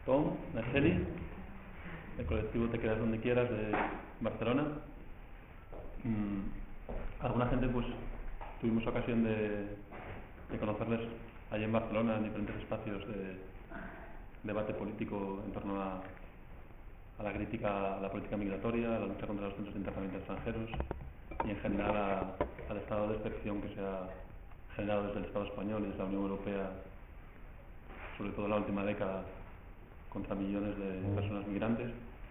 Tom, Nacheli, del colectivo Te Quedas Donde Quieras de Barcelona. Alguna gente pues tuvimos ocasión de conocerles allí en Barcelona en diferentes espacios de debate político en torno a la crítica a la política migratoria, a la lucha contra los centros de internamiento extranjeros y en general al estado de excepción que se ha generado desde el Estado español y desde la Unión Europea, sobre todo en la última década, contra millones de personas migrantes.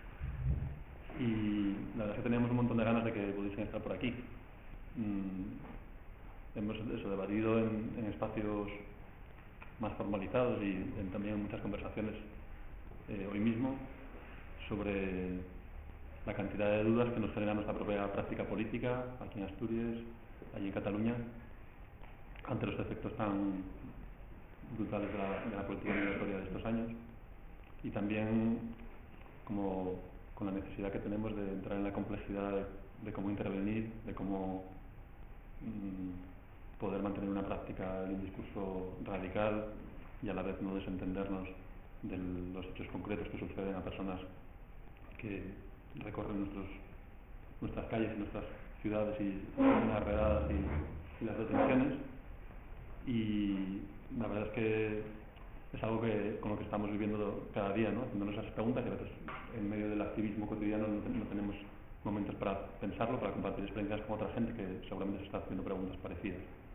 Y la verdad es que teníamos un montón de ganas de que pudiesen estar por aquí. Hemos debatido en espacios más formalizados y también en muchas conversaciones hoy mismo sobre la cantidad de dudas que nos genera nuestra propia práctica política aquí en Asturias, allí en Cataluña, ante los efectos tan brutales de la política migratoria de estos años, y también como con la necesidad que tenemos de entrar en la complejidad de cómo intervenir, de cómo poder mantener una práctica y un discurso radical y a la vez no desentendernos de los hechos concretos que suceden a personas que recorren nuestras calles y nuestras ciudades y las redadas y las detenciones. Y la verdad es que es algo con lo que estamos viviendo cada día, ¿no? Haciéndonos esas preguntas, y a veces en medio del activismo cotidiano no tenemos momentos para pensarlo, para compartir experiencias con otra gente que seguramente se está haciendo preguntas parecidas.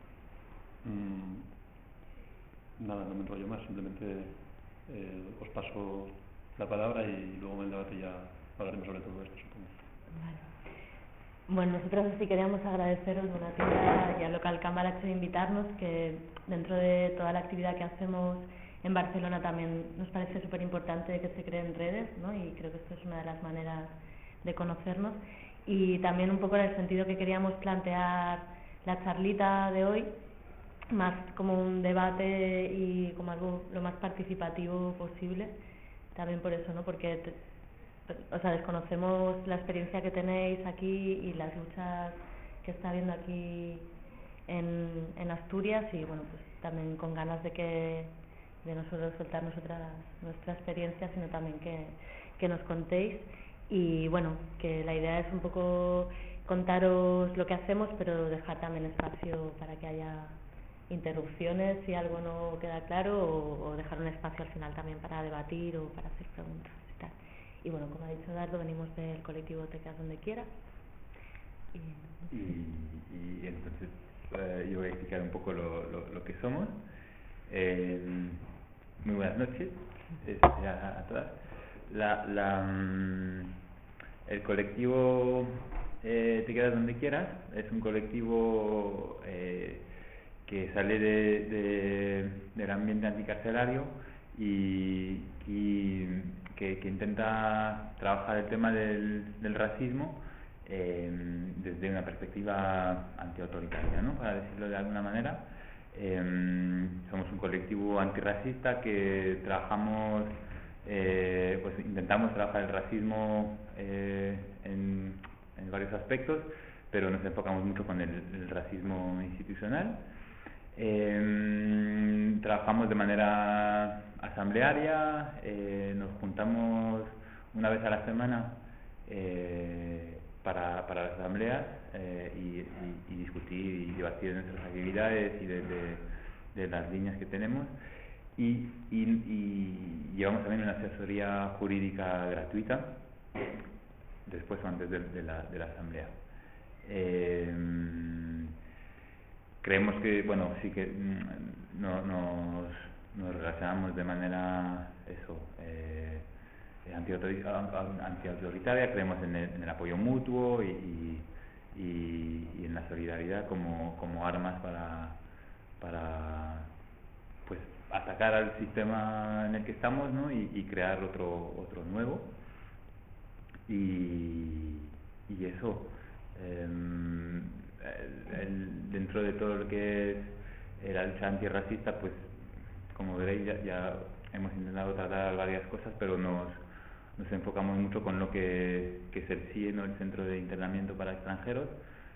Nada, no me enrollo más, simplemente os paso la palabra y luego en el debate ya hablaremos sobre todo esto, supongo. Vale. Bueno, nosotros sí queríamos agradeceros Donativa y al local Cámara de invitarnos, que dentro de toda la actividad que hacemos en Barcelona también nos parece súper importante que se creen redes, ¿no? Y creo que esto es una de las maneras de conocernos, y también un poco en el sentido que queríamos plantear la charlita de hoy más como un debate y como algo lo más participativo posible, también por eso, ¿no? Porque desconocemos la experiencia que tenéis aquí y las luchas que está habiendo aquí en Asturias, y bueno, pues también con ganas de no solo soltar nuestra experiencia, sino también que nos contéis. Y bueno, que la idea es un poco contaros lo que hacemos, pero dejar también espacio para que haya interrupciones si algo no queda claro, o dejar un espacio al final también para debatir o para hacer preguntas y tal. Y bueno, como ha dicho Dardo, venimos del colectivo Te Quedas Donde Quieras. Y entonces yo voy a explicar un poco lo que somos. Muy buenas noches a todas. El colectivo Te Quedas Donde Quieras es un colectivo que sale del ambiente anticarcelario y que intenta trabajar el tema del racismo desde una perspectiva antiautoritaria, ¿no? Para decirlo de alguna manera. Somos un colectivo antirracista que trabajamos, pues intentamos trabajar el racismo en varios aspectos, pero nos enfocamos mucho con el racismo institucional. Trabajamos de manera asamblearia, nos juntamos una vez a la semana para las asambleas y discutir y debatir de nuestras actividades y de las líneas que tenemos, y llevamos también una asesoría jurídica gratuita después o antes de la asamblea. Creemos que, bueno, sí que nos relacionamos de manera antiautoritaria, creemos en el apoyo mutuo y en la solidaridad como armas para pues atacar al sistema en el que estamos, ¿no? y crear otro nuevo, y eso. Dentro de todo lo que es la lucha antirracista, pues como veréis ya hemos intentado tratar varias cosas, pero nos enfocamos mucho con lo que es el CIE, ¿no? El Centro de Internamiento para Extranjeros,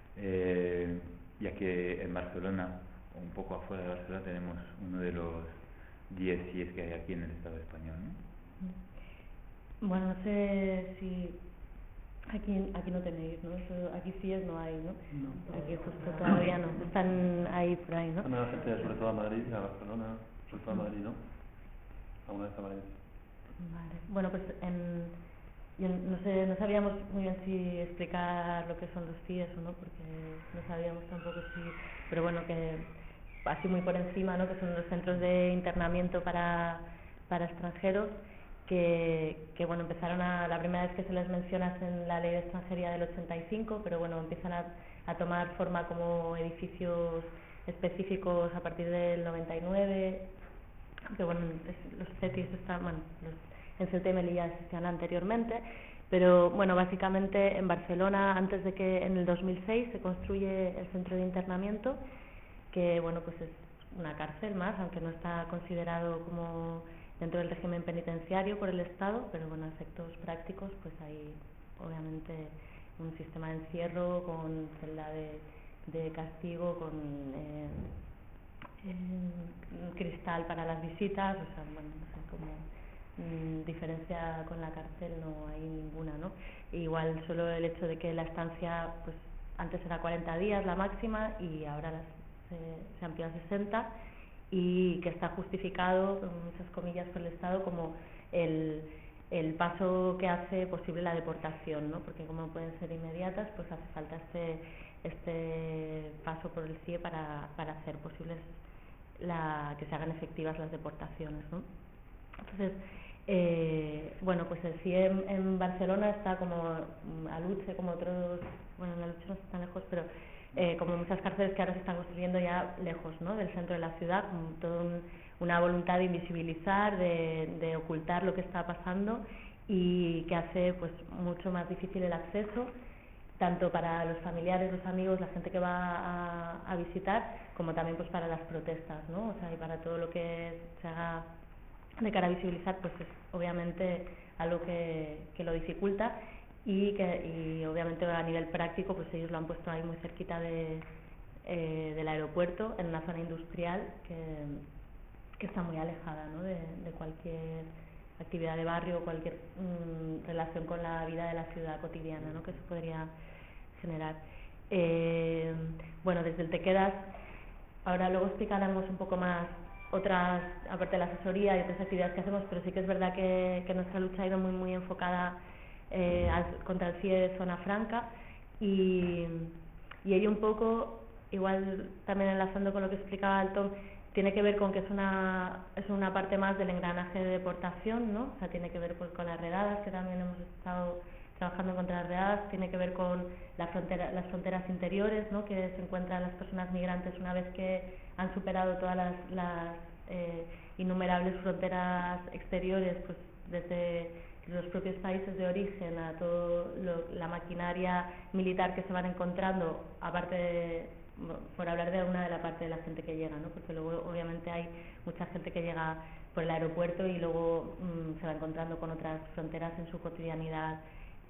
ya que en Barcelona, un poco afuera de Barcelona, tenemos uno de los 10 CIEs que hay aquí en el Estado español, ¿no? Bueno, no sé si aquí no tenéis, ¿no? Eso, aquí sí no hay, ¿no? No. Aquí justo todavía no. Están ahí por ahí, ¿no? También la gente, sobre todo a Madrid y a Barcelona, sobre todo a Madrid, ¿no? ¿Alguna vez a Madrid? Vale. Bueno, pues yo no sé, no sabíamos muy bien si explicar lo que son los CIES o no, porque no sabíamos tampoco si... Pero bueno, que así muy por encima, ¿no? Que son los centros de internamiento para extranjeros, que bueno, empezaron la primera vez que se les menciona es en la Ley de Extranjería del 85, pero bueno, empiezan a tomar forma como edificios específicos a partir del 99, que bueno, los CETIs están, bueno, en Ceuta y Melilla existían anteriormente, pero bueno, básicamente en Barcelona, antes de que en el 2006 se construye el centro de internamiento, que bueno, pues es una cárcel más, aunque no está considerado como dentro del régimen penitenciario por el Estado, pero bueno, a efectos prácticos pues hay obviamente un sistema de encierro con celda de castigo, con cristal para las visitas, o sea, bueno, no sé, como diferencia con la cárcel no hay ninguna, ¿no? Igual solo el hecho de que la estancia, pues antes era 40 días la máxima y ahora se amplió a 60, y que está justificado, con muchas comillas, por el Estado como el paso que hace posible la deportación, ¿no? Porque como pueden ser inmediatas, pues hace falta este paso por el CIE para hacer posibles que se hagan efectivas las deportaciones, ¿no? Entonces, bueno, pues el CIE en Barcelona está como a Luche, como otros, bueno, la Luche no está tan lejos, pero como muchas cárceles que ahora se están construyendo ya lejos, ¿no?, del centro de la ciudad, con toda una voluntad de invisibilizar, de ocultar lo que está pasando, y que hace pues mucho más difícil el acceso, tanto para los familiares, los amigos, la gente que va a visitar, como también pues para las protestas, ¿no? O sea, y para todo lo que se haga de cara a visibilizar, pues es obviamente algo que lo dificulta, y obviamente a nivel práctico pues ellos lo han puesto ahí muy cerquita del aeropuerto, en una zona industrial que está muy alejada, ¿no?, de cualquier actividad de barrio, cualquier relación con la vida de la ciudad cotidiana, ¿no?, que se podría generar. Bueno, desde el Te Quedas, ahora luego explicaremos un poco más otras, aparte de la asesoría y otras actividades que hacemos, pero sí que es verdad que nuestra lucha ha ido muy enfocada contra el CIE de Zona Franca, y ello un poco, igual también enlazando con lo que explicaba Alton, tiene que ver con que es una parte más del engranaje de deportación, ¿no? O sea, tiene que ver pues con las redadas, que también hemos estado trabajando contra las redadas, tiene que ver con las fronteras interiores, ¿no?, que se encuentran las personas migrantes una vez que han superado todas las innumerables fronteras exteriores, pues desde los propios países de origen a toda la maquinaria militar que se van encontrando, aparte por hablar de una de la parte de la gente que llega, ¿no?, porque luego obviamente hay mucha gente que llega por el aeropuerto y luego se va encontrando con otras fronteras en su cotidianidad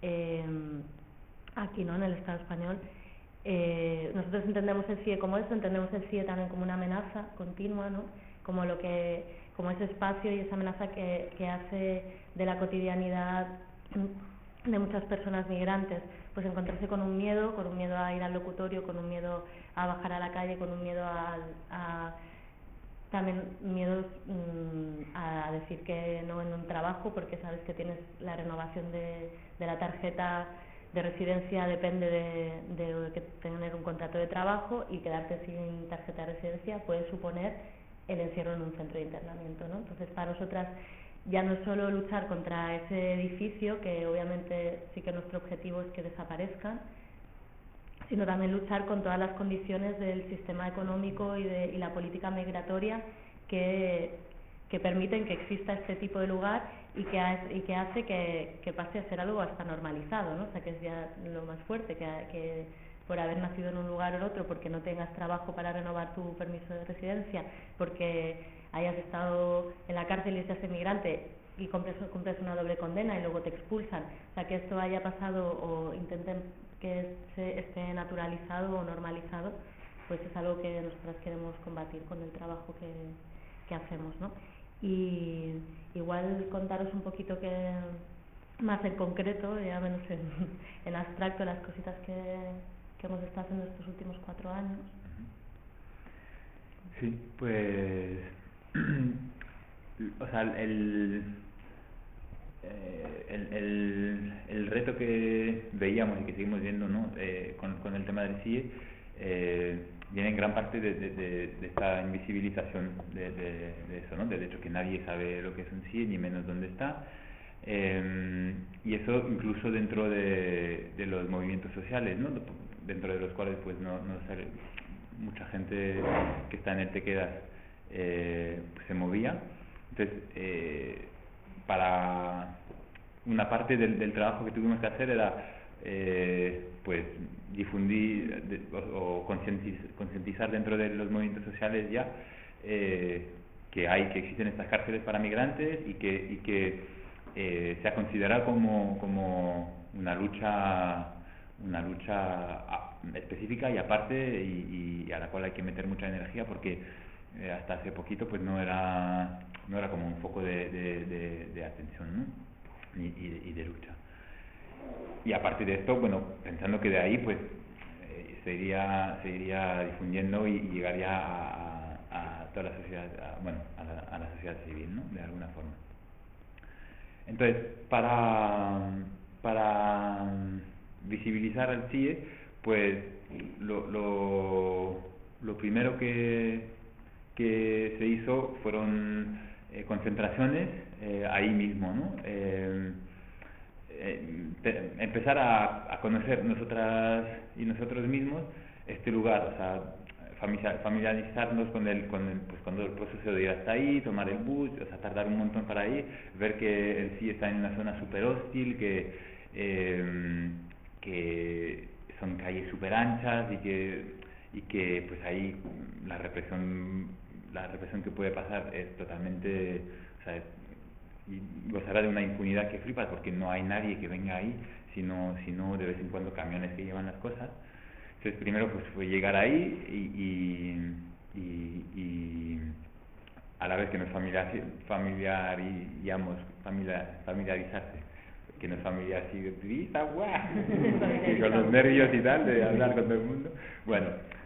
aquí, ¿no?, en el Estado español. Nosotros entendemos el CIE como eso, entendemos el CIE también como una amenaza continua, ¿no?, como ese espacio y esa amenaza que hace de la cotidianidad de muchas personas migrantes pues encontrarse con un miedo a ir al locutorio, con un miedo a bajar a la calle, con un miedo también miedos a decir que no en un trabajo, porque sabes que tienes la renovación de la tarjeta de residencia, depende de que tener un contrato de trabajo, y quedarte sin tarjeta de residencia puede suponer el encierro en un centro de internamiento, ¿no? Entonces, para nosotras ya no es solo luchar contra ese edificio, que obviamente sí que nuestro objetivo es que desaparezcan, sino también luchar con todas las condiciones del sistema económico y la política migratoria que permiten que exista este tipo de lugar y que hace que pase a ser algo hasta normalizado, ¿no? O sea, que es ya lo más fuerte, que por haber nacido en un lugar o en otro, porque no tengas trabajo para renovar tu permiso de residencia, porque hayas estado en la cárcel y seas inmigrante y cumples una doble condena y luego te expulsan, o sea, que esto haya pasado o intenten que esté naturalizado o normalizado, pues es algo que nosotras queremos combatir con el trabajo que hacemos, ¿no? Y igual contaros un poquito más en concreto, ya menos en abstracto, las cositas que hemos estado haciendo estos últimos 4 años. Sí, pues o sea, el reto que veíamos y que seguimos viendo, ¿no? Con el tema del CIE viene en gran parte de esta invisibilización de eso, ¿no? Del hecho que nadie sabe lo que es un CIE, ni menos dónde está, y eso incluso dentro de los movimientos sociales, ¿no? Dentro de los cuales pues no sale mucha gente que está en el Te Quedas pues se movía. Entonces para una parte del trabajo que tuvimos que hacer era pues difundir o concientizar dentro de los movimientos sociales ya que existen estas cárceles para migrantes y que se ha considerado como una lucha específica y aparte y a la cual hay que meter mucha energía porque hasta hace poquito pues no era como un foco de atención, ¿no? y de lucha. Y aparte de esto, bueno, pensando que de ahí pues se iría difundiendo y llegaría a toda la sociedad, a la sociedad civil, ¿no? De alguna forma. Entonces, para visibilizar al CIE, pues lo primero que se hizo fueron concentraciones ahí mismo, ¿no? Empezar a conocer nosotras y nosotros mismos este lugar, o sea, familiarizarnos con todo el proceso de ir hasta ahí, tomar el bus, o sea, tardar un montón para ir, ver que el CIE está en una zona súper hostil, que son calles súper anchas y que pues ahí la represión que puede pasar es totalmente, o sea, y gozará de una impunidad que flipas porque no hay nadie que venga ahí, sino de vez en cuando camiones que llevan las cosas. Entonces primero pues fue llegar ahí y a la vez que nos familiarizarse, que nos familiariza, ¡guau! Con los nervios y tal, de hablar con todo el mundo. Bueno,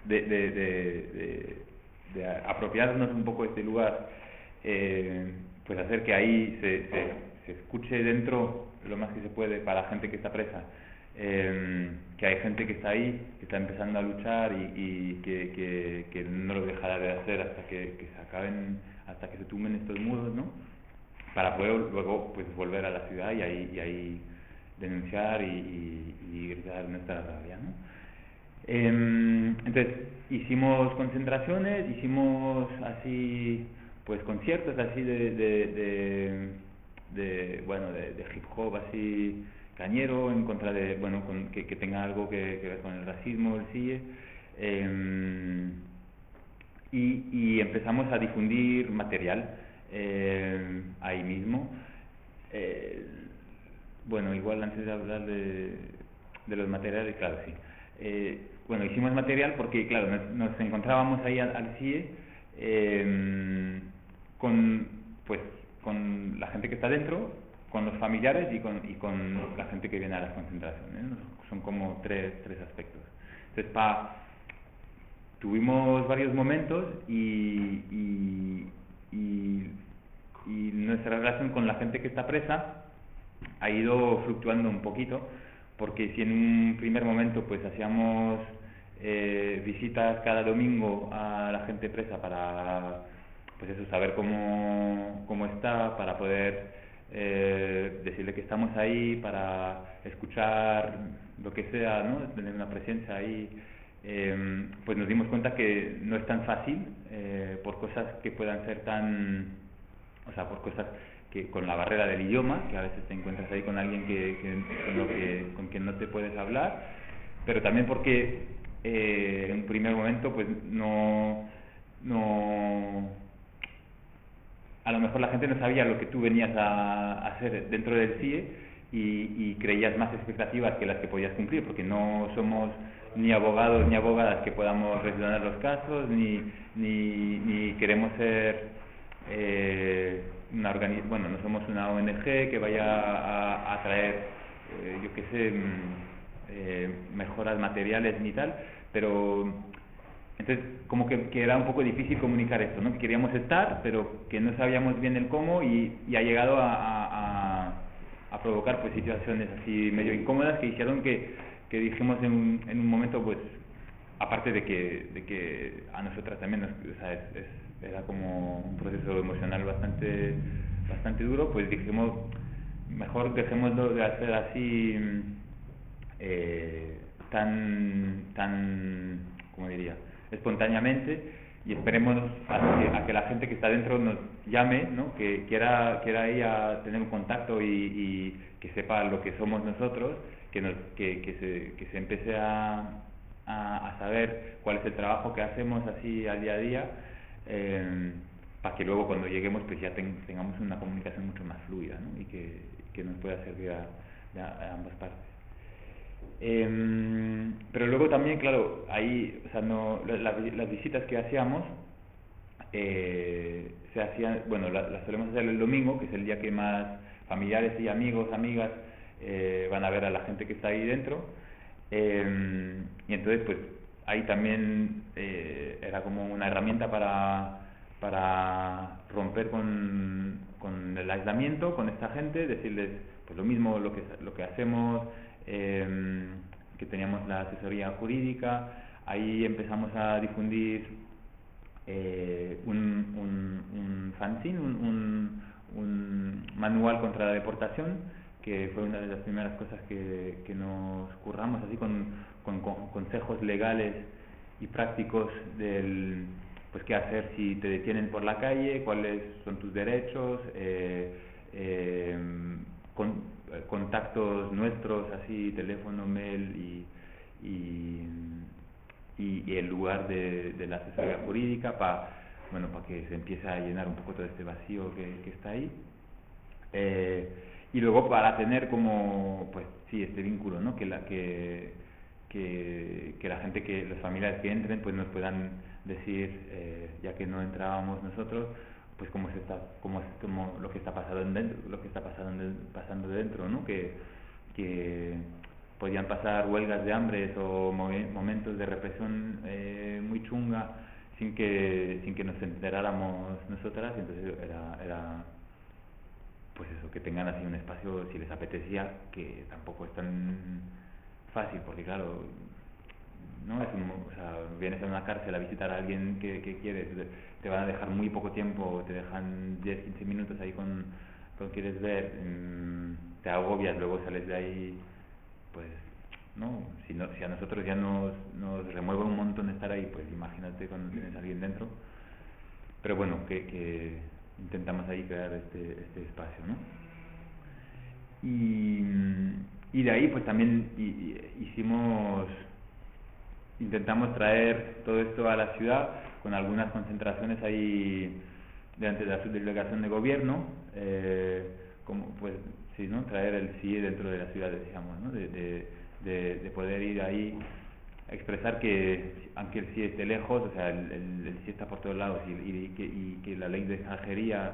de apropiarnos un poco de este lugar, pues hacer que ahí se escuche dentro lo más que se puede para la gente que está presa, que hay gente que está ahí, que está empezando a luchar y que no lo dejará de hacer hasta que se acaben, hasta que se tumben estos muros, ¿no? Para poder luego pues volver a la ciudad y ahí denunciar y gritar nuestra rabia, ¿no? Entonces hicimos concentraciones, hicimos así pues conciertos así de hip hop así cañero en contra de que tenga algo que ver con el racismo, el CIE, y empezamos a difundir material ahí mismo. Igual antes de hablar de los materiales, claro, sí. Hicimos material porque, claro, nos encontrábamos ahí al CIE con la gente que está dentro, con los familiares y con la gente que viene a las concentraciones, ¿no? Son como tres aspectos. Entonces, tuvimos varios momentos y nuestra relación con la gente que está presa ha ido fluctuando un poquito, porque si en un primer momento pues hacíamos visitas cada domingo a la gente presa para pues eso, saber cómo está, para poder decirle que estamos ahí, para escuchar lo que sea, ¿no? Tener una presencia ahí, pues nos dimos cuenta que no es tan fácil, por cosas que puedan ser por cosas que con la barrera del idioma, que a veces te encuentras ahí con alguien con quien no te puedes hablar, pero también porque en un primer momento pues no a lo mejor la gente no sabía lo que tú venías a hacer dentro del CIE y creías más expectativas que las que podías cumplir, porque no somos ni abogados ni abogadas que podamos resolver los casos, ni queremos ser bueno, no somos una ONG que vaya a traer, yo qué sé, mejoras materiales ni tal, pero entonces como que era un poco difícil comunicar esto, ¿no? Que queríamos estar, pero que no sabíamos bien el cómo y ha llegado a provocar pues situaciones así medio incómodas que hicieron que dijimos en un momento, pues aparte de que a nosotras también o sea, era como un proceso emocional bastante duro, pues dijimos mejor dejémoslo de hacer así tan ¿cómo diría? Espontáneamente, y esperemos a que la gente que está dentro nos llame, ¿no? que quiera ir a tener un contacto y que sepa lo que somos nosotros, que se empiece a saber cuál es el trabajo que hacemos así al día a día, para que luego cuando lleguemos pues ya tengamos una comunicación mucho más fluida, ¿no? y que nos pueda servir a ambas partes. Pero luego también, claro, ahí, o sea, las visitas que hacíamos se hacían, bueno, las solemos hacer el domingo, que es el día que más familiares y amigos, amigas van a ver a la gente que está ahí dentro, y entonces pues ahí también era como una herramienta para romper con el aislamiento con esta gente, decirles pues lo mismo lo que hacemos, que teníamos la asesoría jurídica. Ahí empezamos a difundir un fanzine, un manual contra la deportación, que fue una de las primeras cosas que nos curramos, así con consejos legales y prácticos del pues qué hacer si te detienen por la calle, cuáles son tus derechos, contactos nuestros, así teléfono, mail y el lugar de la asesoría jurídica para que se empiece a llenar un poco todo este vacío que está ahí, y luego para tener como pues sí este vínculo, ¿no? que la gente, los familiares que entren pues nos puedan decir, ya que no entrábamos nosotros, pues cómo lo que está pasando dentro, ¿no? Que podían pasar huelgas de hambre o momentos de represión muy chunga sin que nos enteráramos nosotras, y entonces era pues eso, que tengan así un espacio si les apetecía, que tampoco es tan fácil porque claro, ¿no? O sea, vienes a una cárcel a visitar a alguien que quieres, te van a dejar muy poco tiempo, te dejan 10-15 minutos ahí con quieres ver, te agobias, luego sales de ahí, pues, ¿no? Si a nosotros ya nos remueve un montón estar ahí, pues imagínate cuando tienes a alguien dentro. Pero bueno, que intentamos ahí crear este espacio, ¿no? Y de ahí pues también intentamos traer todo esto a la ciudad con algunas concentraciones ahí delante de la subdelegación de gobierno, como pues sí, ¿no? Traer el CIE dentro de la ciudad, digamos, ¿no? De poder ir ahí a expresar que aunque el CIE esté lejos, o sea, el CIE está por todos lados y que la ley de extranjería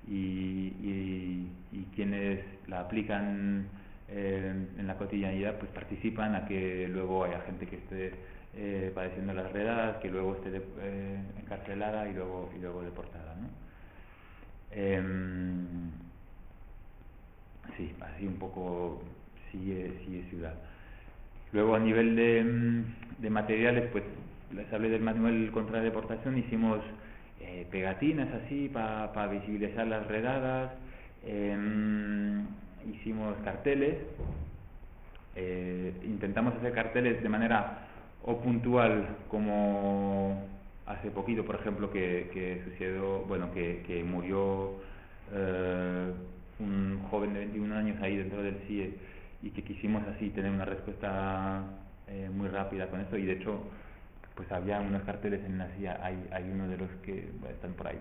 y quienes la aplican en la cotidianidad pues participan a que luego haya gente que esté padeciendo las redadas, que luego esté encarcelada y luego deportada, ¿no? Sí, así un poco sigue ciudad. Luego a nivel de materiales, pues les hablé del manual contra la deportación, hicimos pegatinas así para visibilizar las redadas, hicimos carteles, intentamos hacer carteles de manera o puntual, como hace poquito, por ejemplo, que sucedió, bueno, que murió un joven de 21 años ahí dentro del CIE, y que quisimos así tener una respuesta muy rápida con esto, y de hecho pues había unos carteles en la CIA, hay uno de los que están por ahí,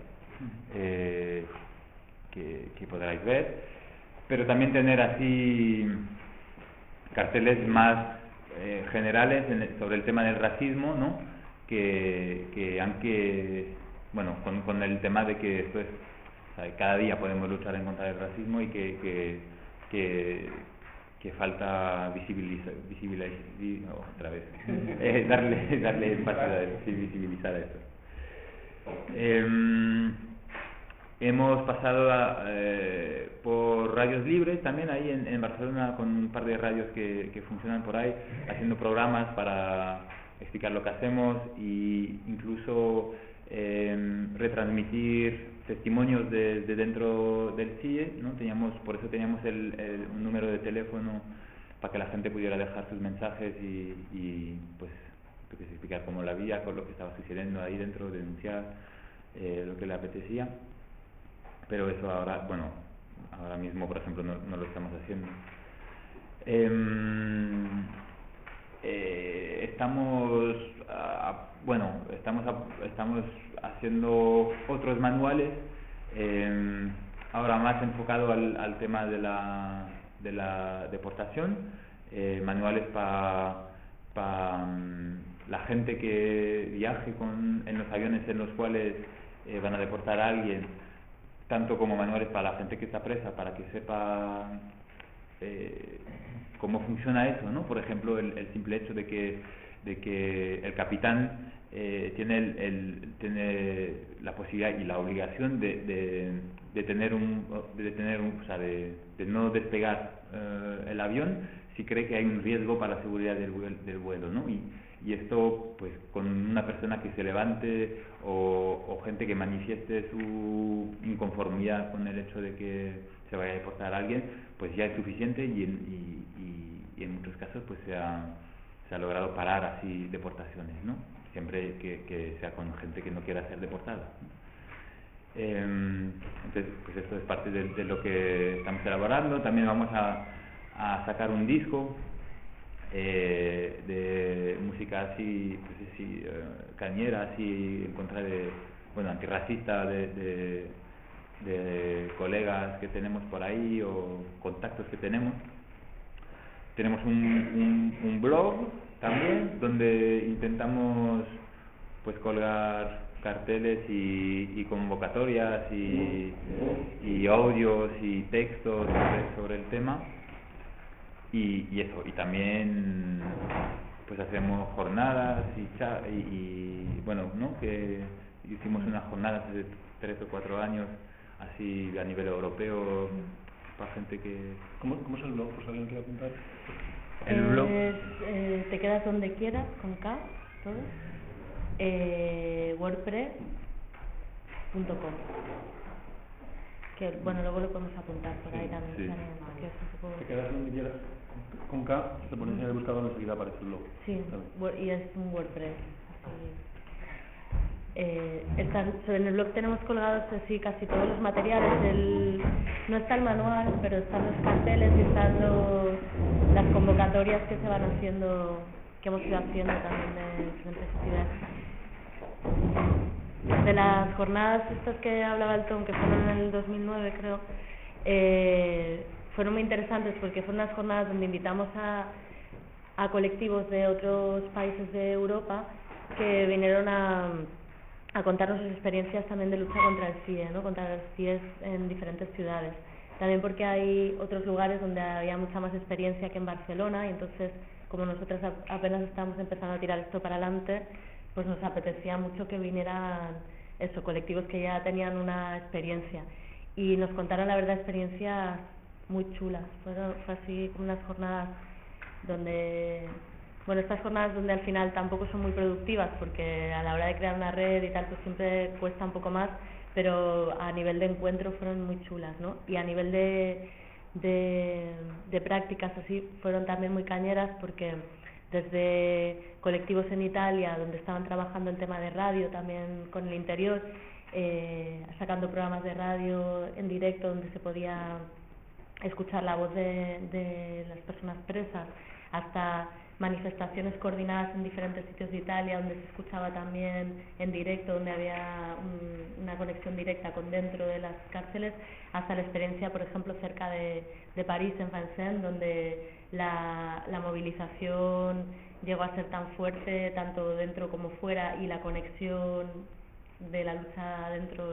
que podráis ver, pero también tener así carteles más generales sobre el tema del racismo, ¿no? que aunque, bueno, con el tema de que esto es o sea, cada día podemos luchar en contra del racismo y que falta otra vez darle énfasis a eso, visibilizar eso. Hemos pasado por radios libres también ahí en Barcelona, con un par de radios que funcionan por ahí, haciendo programas para explicar lo que hacemos e incluso retransmitir testimonios de dentro del CIE, ¿no? Por eso teníamos un número de teléfono para que la gente pudiera dejar sus mensajes y pues explicar cómo la vida, con lo que estaba sucediendo ahí dentro, denunciar lo que le apetecía. Pero eso ahora mismo, por ejemplo, no lo estamos haciendo. Estamos haciendo otros manuales, ahora más enfocado al tema de la deportación, manuales para la gente que viaje en los aviones en los cuales van a deportar a alguien, tanto como manuales para la gente que está presa, para que sepa cómo funciona eso, ¿no? Por ejemplo, el simple hecho de que el capitán tiene la posibilidad y la obligación de no despegar el avión si cree que hay un riesgo para la seguridad del vuelo, ¿no? Y esto, pues, con una persona que se levante o gente que manifieste su inconformidad con el hecho de que se vaya a deportar a alguien, pues ya es suficiente y en muchos casos pues se ha logrado parar así deportaciones, ¿no? Siempre que sea con gente que no quiera ser deportada. Entonces, pues esto es parte de lo que estamos elaborando. También vamos a sacar un disco de música así, pues así, cañera, así, en contra antirracista, de colegas que tenemos por ahí o contactos que tenemos. Tenemos un blog también donde intentamos pues colgar carteles y convocatorias y audios y textos sobre el tema y eso, y también pues hacemos jornadas y bueno, ¿no? Que hicimos unas jornadas hace 3 o 4 años así a nivel europeo para gente que... ¿Cómo es el blog, por si alguien quiere apuntar? El blog te quedas donde quieras, con K, todo. WordPress.com, que bueno, luego lo podemos apuntar por ahí también, sí. Que es un poco... Te quedas donde quieras, con K, te pones en el buscador y enseguida aparece el blog. Sí, y es un WordPress así. En el blog tenemos colgados así casi todos los materiales. No está el manual, pero están los carteles y están las convocatorias que se van haciendo, que hemos ido haciendo también de diferentes ciudades. De las jornadas estas que hablaba el Tom, que fueron en el 2009 creo, fueron muy interesantes porque fueron unas jornadas donde invitamos a colectivos de otros países de Europa que vinieron a contarnos sus experiencias también de lucha contra el CIE, ¿no? Contra los CIEs en diferentes ciudades. También porque hay otros lugares donde había mucha más experiencia que en Barcelona y entonces, como nosotros apenas estamos empezando a tirar esto para adelante, pues nos apetecía mucho que vinieran colectivos que ya tenían una experiencia y nos contaron la verdad experiencias muy chulas. Fue así como unas jornadas donde... Bueno, estas jornadas donde al final tampoco son muy productivas porque a la hora de crear una red y tal pues siempre cuesta un poco más, pero a nivel de encuentro fueron muy chulas, ¿no? Y a nivel de prácticas así fueron también muy cañeras porque desde colectivos en Italia donde estaban trabajando el tema de radio también con el interior, sacando programas de radio en directo donde se podía escuchar la voz de las personas presas, hasta manifestaciones coordinadas en diferentes sitios de Italia donde se escuchaba también en directo, donde había una conexión directa con dentro de las cárceles, hasta la experiencia, por ejemplo, cerca de París, en Vincennes, donde la movilización llegó a ser tan fuerte, tanto dentro como fuera, y la conexión de la lucha dentro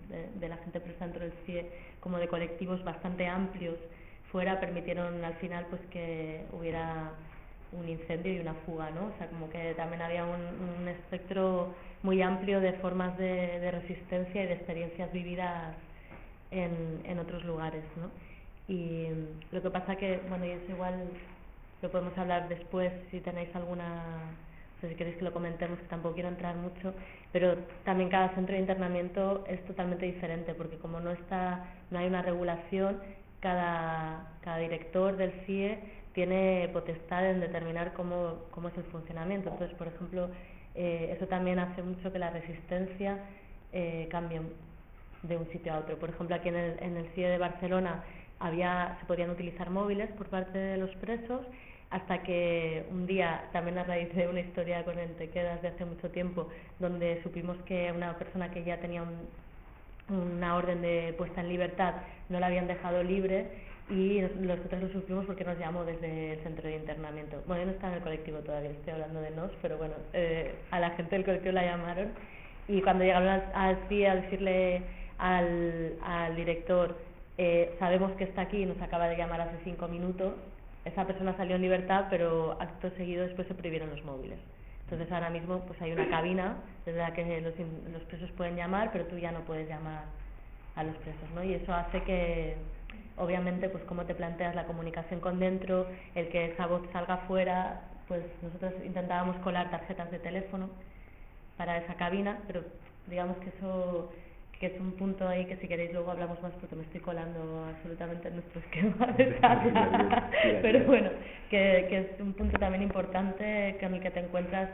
de la gente presa dentro del CIE, como de colectivos bastante amplios fuera, permitieron al final pues que hubiera un incendio y una fuga, ¿no? O sea, como que también había un espectro muy amplio de formas de resistencia y de experiencias vividas en otros lugares, ¿no? Y lo que pasa que, bueno, y eso igual lo podemos hablar después si tenéis alguna, no sé si queréis que lo comentemos, que tampoco quiero entrar mucho, pero también cada centro de internamiento es totalmente diferente, porque como no hay una regulación, cada director del CIE tiene potestad en determinar cómo es el funcionamiento. Entonces, por ejemplo, eso también hace mucho que la resistencia cambie de un sitio a otro. Por ejemplo, aquí en el CIE de Barcelona se podían utilizar móviles por parte de los presos, hasta que un día, también a raíz de una historia con el Te Quedas de hace mucho tiempo, donde supimos que una persona que ya tenía una orden de puesta en libertad no la habían dejado libre, y nosotros lo supimos porque nos llamó desde el centro de internamiento. Bueno, yo no estaba en el colectivo todavía, estoy hablando de nos, pero bueno, a la gente del colectivo la llamaron, y cuando llegaron al CIE a decirle al director, sabemos que está aquí y nos acaba de llamar hace 5 minutos, esa persona salió en libertad, pero acto seguido después se prohibieron los móviles. Entonces ahora mismo pues hay una cabina desde la que los presos pueden llamar, pero tú ya no puedes llamar a los presos, ¿no? Y eso hace que, obviamente, pues cómo te planteas la comunicación con dentro, el que esa voz salga fuera, pues nosotros intentábamos colar tarjetas de teléfono para esa cabina, pero digamos que eso, que es un punto ahí que si queréis luego hablamos más, porque me estoy colando absolutamente en nuestro esquema de charla, pero bueno, que es un punto también importante con el que te encuentras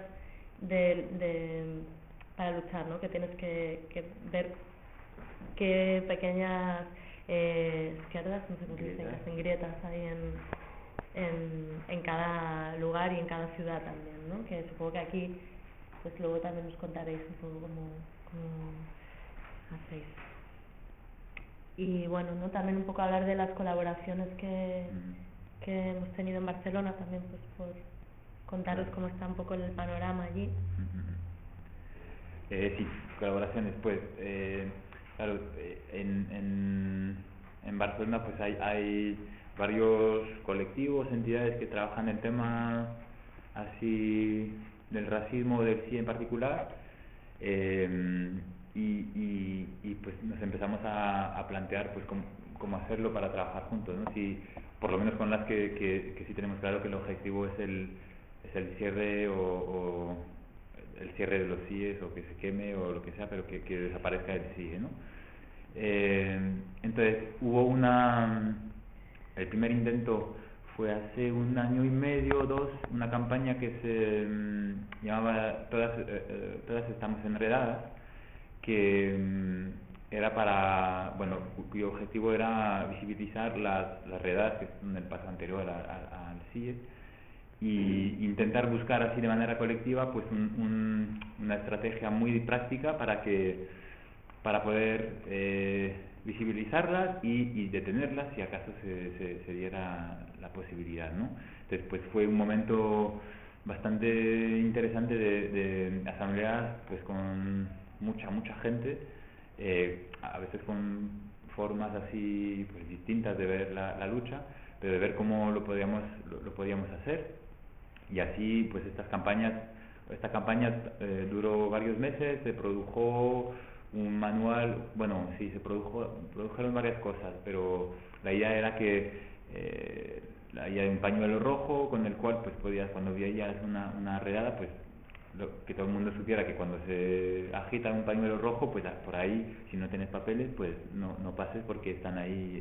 para luchar, ¿no? Que tienes que ver qué pequeñas izquierdas, no sé cómo se dice, hacen grietas ahí en cada lugar y en cada ciudad también, ¿no? Que supongo que aquí pues luego también nos contaréis un poco cómo hacéis. Y bueno, ¿no? También un poco hablar de las colaboraciones que hemos tenido en Barcelona, también pues por contaros cómo está un poco el panorama allí. Sí, colaboraciones, pues claro, en Barcelona pues hay varios colectivos, entidades que trabajan el tema así del racismo, del CIE en particular, y pues nos empezamos a plantear pues cómo hacerlo para trabajar juntos, ¿no? Si, por lo menos con las que sí tenemos claro que el objetivo es el cierre o el cierre de los CIEs, o que se queme o lo que sea, pero que desaparezca el CIE, ¿no? Entonces hubo el primer intento fue hace 1 año y medio, 2, una campaña que se llamaba Todas estamos enredadas, que era cuyo objetivo era visibilizar las redadas que son el paso anterior al CIE, y intentar buscar así de manera colectiva pues una estrategia muy práctica para poder visibilizarlas y detenerlas si acaso se diera la posibilidad, ¿no? Entonces pues fue un momento bastante interesante de asambleas pues con mucha gente, a veces con formas así pues distintas de ver la lucha, pero de ver cómo lo podíamos hacer. Y así pues esta campaña duró varios meses, se produjo un manual, bueno, sí, se produjeron varias cosas, pero la idea era que había un pañuelo rojo con el cual pues podías, cuando veías una redada, pues que todo el mundo supiera que cuando se agita un pañuelo rojo, pues por ahí, si no tienes papeles, pues no pases, porque están ahí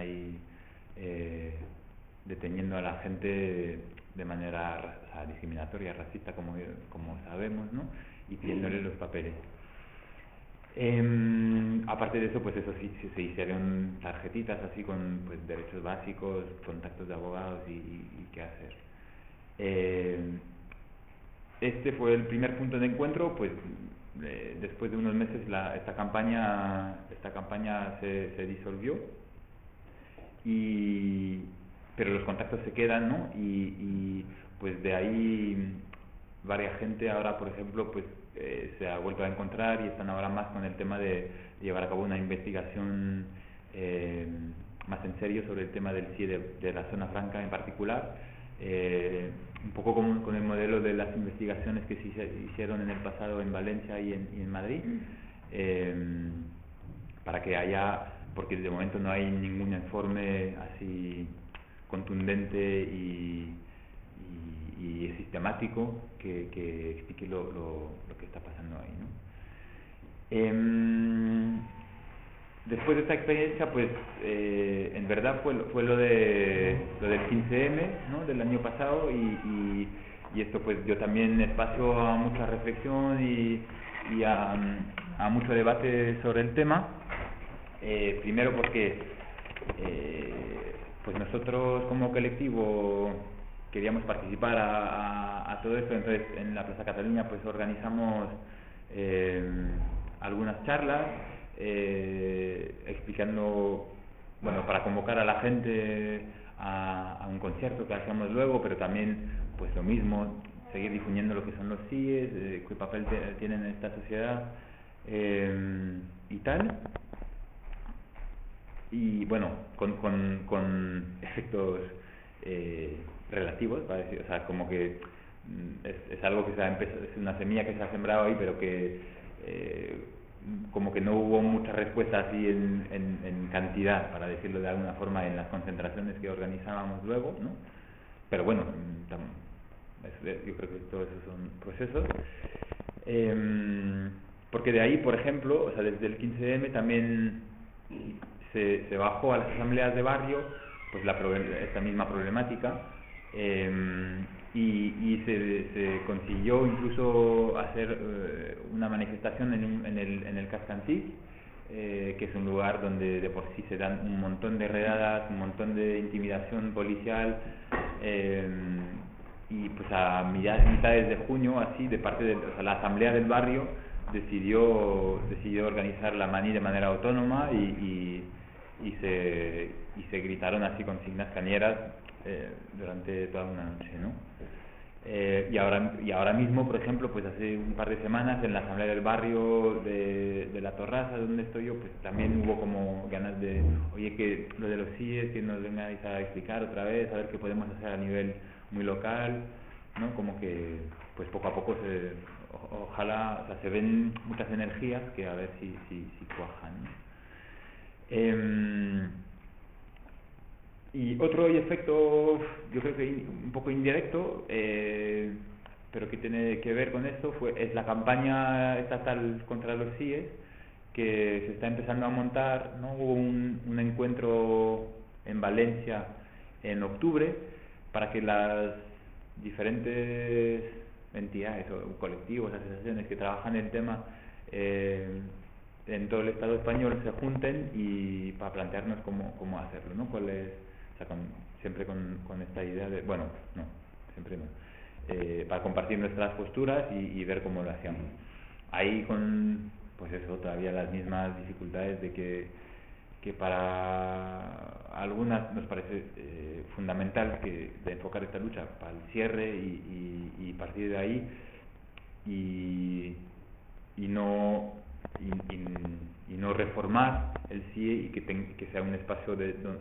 deteniendo a la gente de manera discriminatoria, racista, como sabemos, ¿no? Y pidiéndole los papeles. Aparte de eso, pues eso sí, se hicieron tarjetitas así con pues derechos básicos, contactos de abogados y qué hacer. Este fue el primer punto de encuentro. Pues después de unos meses esta campaña se disolvió, pero los contactos se quedan, ¿no? Y pues de ahí varias gente ahora, por ejemplo, pues se ha vuelto a encontrar y están ahora más con el tema de llevar a cabo una investigación más en serio sobre el tema del CIE de la zona franca en particular, un poco como con el modelo de las investigaciones que se hicieron en el pasado en Valencia y en Madrid, para que haya, porque de momento no hay ningún informe así contundente y sistemático que explique lo que está pasando ahí, ¿no? Después de esta experiencia, pues en verdad fue lo del 15M, ¿no? Del año pasado, y esto pues dio también espacio a mucha reflexión y a mucho debate sobre el tema. Primero porque pues nosotros como colectivo queríamos participar a todo esto, entonces en la Plaza Cataluña pues organizamos algunas charlas explicando, bueno, para convocar a la gente a un concierto que hacíamos luego, pero también pues lo mismo, seguir difundiendo lo que son los CIEs, qué papel tienen en esta sociedad y tal. Y bueno, con efectos relativos, para decir, o sea, como que es algo que es una semilla que se ha sembrado ahí, pero que como que no hubo mucha respuesta así en cantidad, para decirlo de alguna forma, en las concentraciones que organizábamos luego, ¿no? Pero bueno, yo creo que todos esos son procesos. Porque de ahí, por ejemplo, o sea, desde el 15M también se bajó a las asambleas de barrio pues esta misma problemática, y se consiguió incluso hacer una manifestación en el Cascantí, que es un lugar donde de por sí se dan un montón de redadas, un montón de intimidación policial, y pues a mitades de junio, así, de parte de la asamblea del barrio decidió organizar la mani de manera autónoma y se gritaron así consignas cañeras durante toda una noche, ¿no? Y ahora mismo, por ejemplo, pues hace un par de semanas en la asamblea del barrio de La Torrasa, donde estoy yo, pues también hubo como ganas de, oye, que lo de los CIEs, que nos vengáis a explicar otra vez, a ver qué podemos hacer a nivel muy local, ¿no? Como que pues poco a poco ojalá, o sea, se ven muchas energías que a ver si cuajan, ¿no? Y otro efecto, yo creo que un poco indirecto, pero que tiene que ver con esto, es la campaña estatal contra los CIEs, que se está empezando a montar, ¿no? Hubo un encuentro en Valencia en octubre para que las diferentes entidades o colectivos, asociaciones que trabajan el tema en todo el Estado español se junten y para plantearnos cómo hacerlo, ¿no? O sea, siempre con esta idea de, bueno, no, siempre no, para compartir nuestras posturas y ver cómo lo hacíamos. Ahí pues eso, todavía las mismas dificultades de que para algunas nos parece fundamental de enfocar esta lucha para el cierre y partir de ahí y no reformar el CIE y que sea un espacio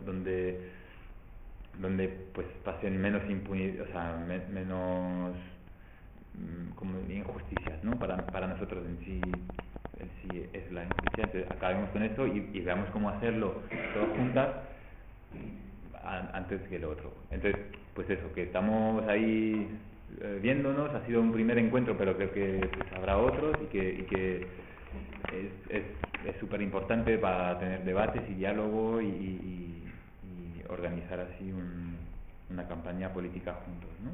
donde pues pasen menos impunidad, o sea, menos como injusticias, ¿no? Para nosotros en sí el CIE es la injusticia. Entonces acabemos con eso y veamos cómo hacerlo todas juntas antes que el otro. Entonces, pues eso, que estamos ahí viéndonos, ha sido un primer encuentro, pero creo que pues, habrá otros y que es súper importante para tener debates y diálogo y organizar así una campaña política juntos, ¿no?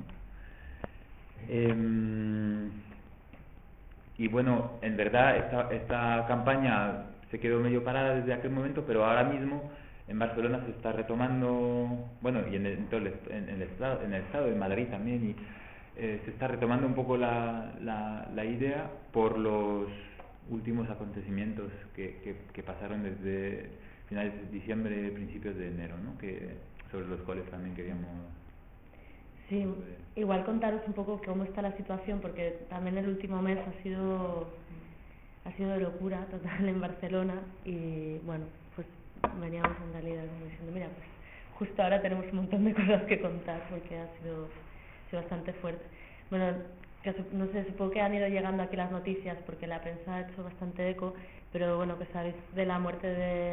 Y bueno, en verdad esta campaña se quedó medio parada desde aquel momento, pero ahora mismo en Barcelona se está retomando, bueno, y en el estado de Madrid también, y se está retomando un poco la idea por los últimos acontecimientos que pasaron desde finales de diciembre, principios de enero, ¿no? Sobre los cuales también queríamos... Sí, igual contaros un poco cómo está la situación, porque también el último mes ha sido de locura total en Barcelona y bueno, pues veníamos en realidad como diciendo, mira, pues justo ahora tenemos un montón de cosas que contar porque ha sido bastante fuerte. Bueno, no sé, supongo que han ido llegando aquí las noticias porque la prensa ha hecho bastante eco, pero bueno, que sabéis de la muerte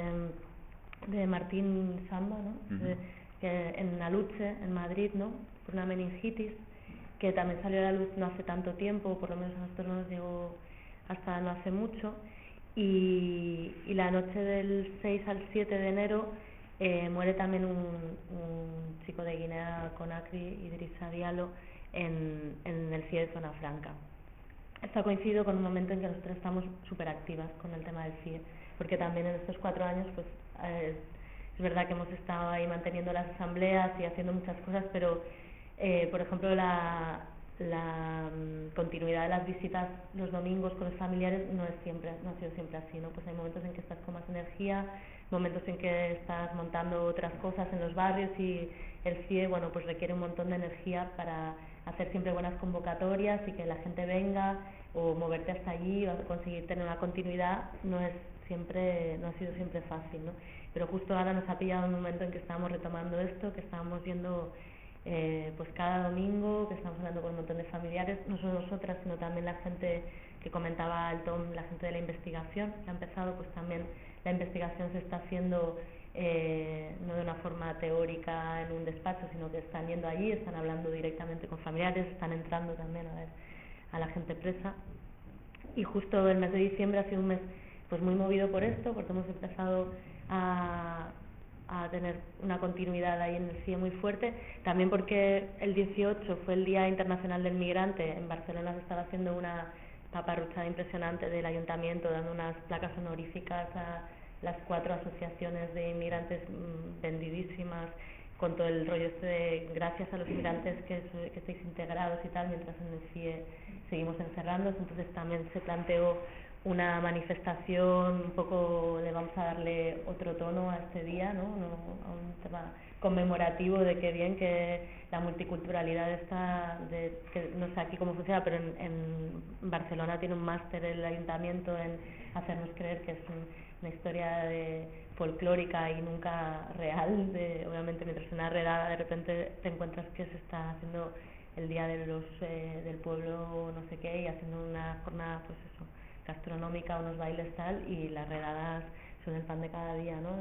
de Martín Samba, ¿no? Que en Aluche, en Madrid, ¿no? Por una meningitis, que también salió a la luz no hace tanto tiempo, por lo menos a nosotros no nos llegó hasta no hace mucho, y la noche del 6 al 7 de enero muere también un chico de Guinea Conakry, Idrissa Diallo, en el CIE de Zona Franca. Esto ha coincidido con un momento en que nosotros estamos súper activas con el tema del CIE, porque también en estos 4 años pues es verdad que hemos estado ahí manteniendo las asambleas y haciendo muchas cosas, pero por ejemplo la continuidad de las visitas los domingos con los familiares no ha sido siempre así, ¿no? Pues hay momentos en que estás con más energía, momentos en que estás montando otras cosas en los barrios y el CIE, bueno, pues requiere un montón de energía para hacer siempre buenas convocatorias y que la gente venga, o moverte hasta allí o conseguir tener una continuidad no ha sido siempre fácil, ¿no? Pero justo ahora nos ha pillado un momento en que estábamos retomando esto, que estábamos yendo pues cada domingo, que estamos hablando con un montón de familiares, no solo nosotras, sino también la gente que comentaba el Tom, la gente de la investigación que ha empezado, pues también la investigación se está haciendo no de una forma teórica en un despacho, sino que están yendo allí, están hablando directamente con familiares, están entrando también a ver a la gente presa. Y justo el mes de diciembre ha sido un mes pues muy movido por esto, porque hemos empezado a tener una continuidad ahí en el CIE muy fuerte, también porque el 18 fue el Día Internacional del Migrante. En Barcelona se estaba haciendo una paparruchada impresionante del ayuntamiento, dando unas placas honoríficas a las 4 asociaciones de inmigrantes vendidísimas, con todo el rollo este de gracias a los inmigrantes que estáis integrados y tal, mientras en el CIE seguimos encerrándonos. Entonces también se planteó una manifestación, un poco le vamos a darle otro tono a este día, ¿no? A un tema conmemorativo de que bien que la multiculturalidad está, que no sé aquí cómo funciona, pero en Barcelona tiene un máster el ayuntamiento en hacernos creer que es una historia folclórica y nunca real, obviamente mientras en una redada de repente te encuentras que se está haciendo el día de del pueblo no sé qué y haciendo una jornada pues eso gastronómica, unos bailes tal, y las redadas son el pan de cada día, ¿no?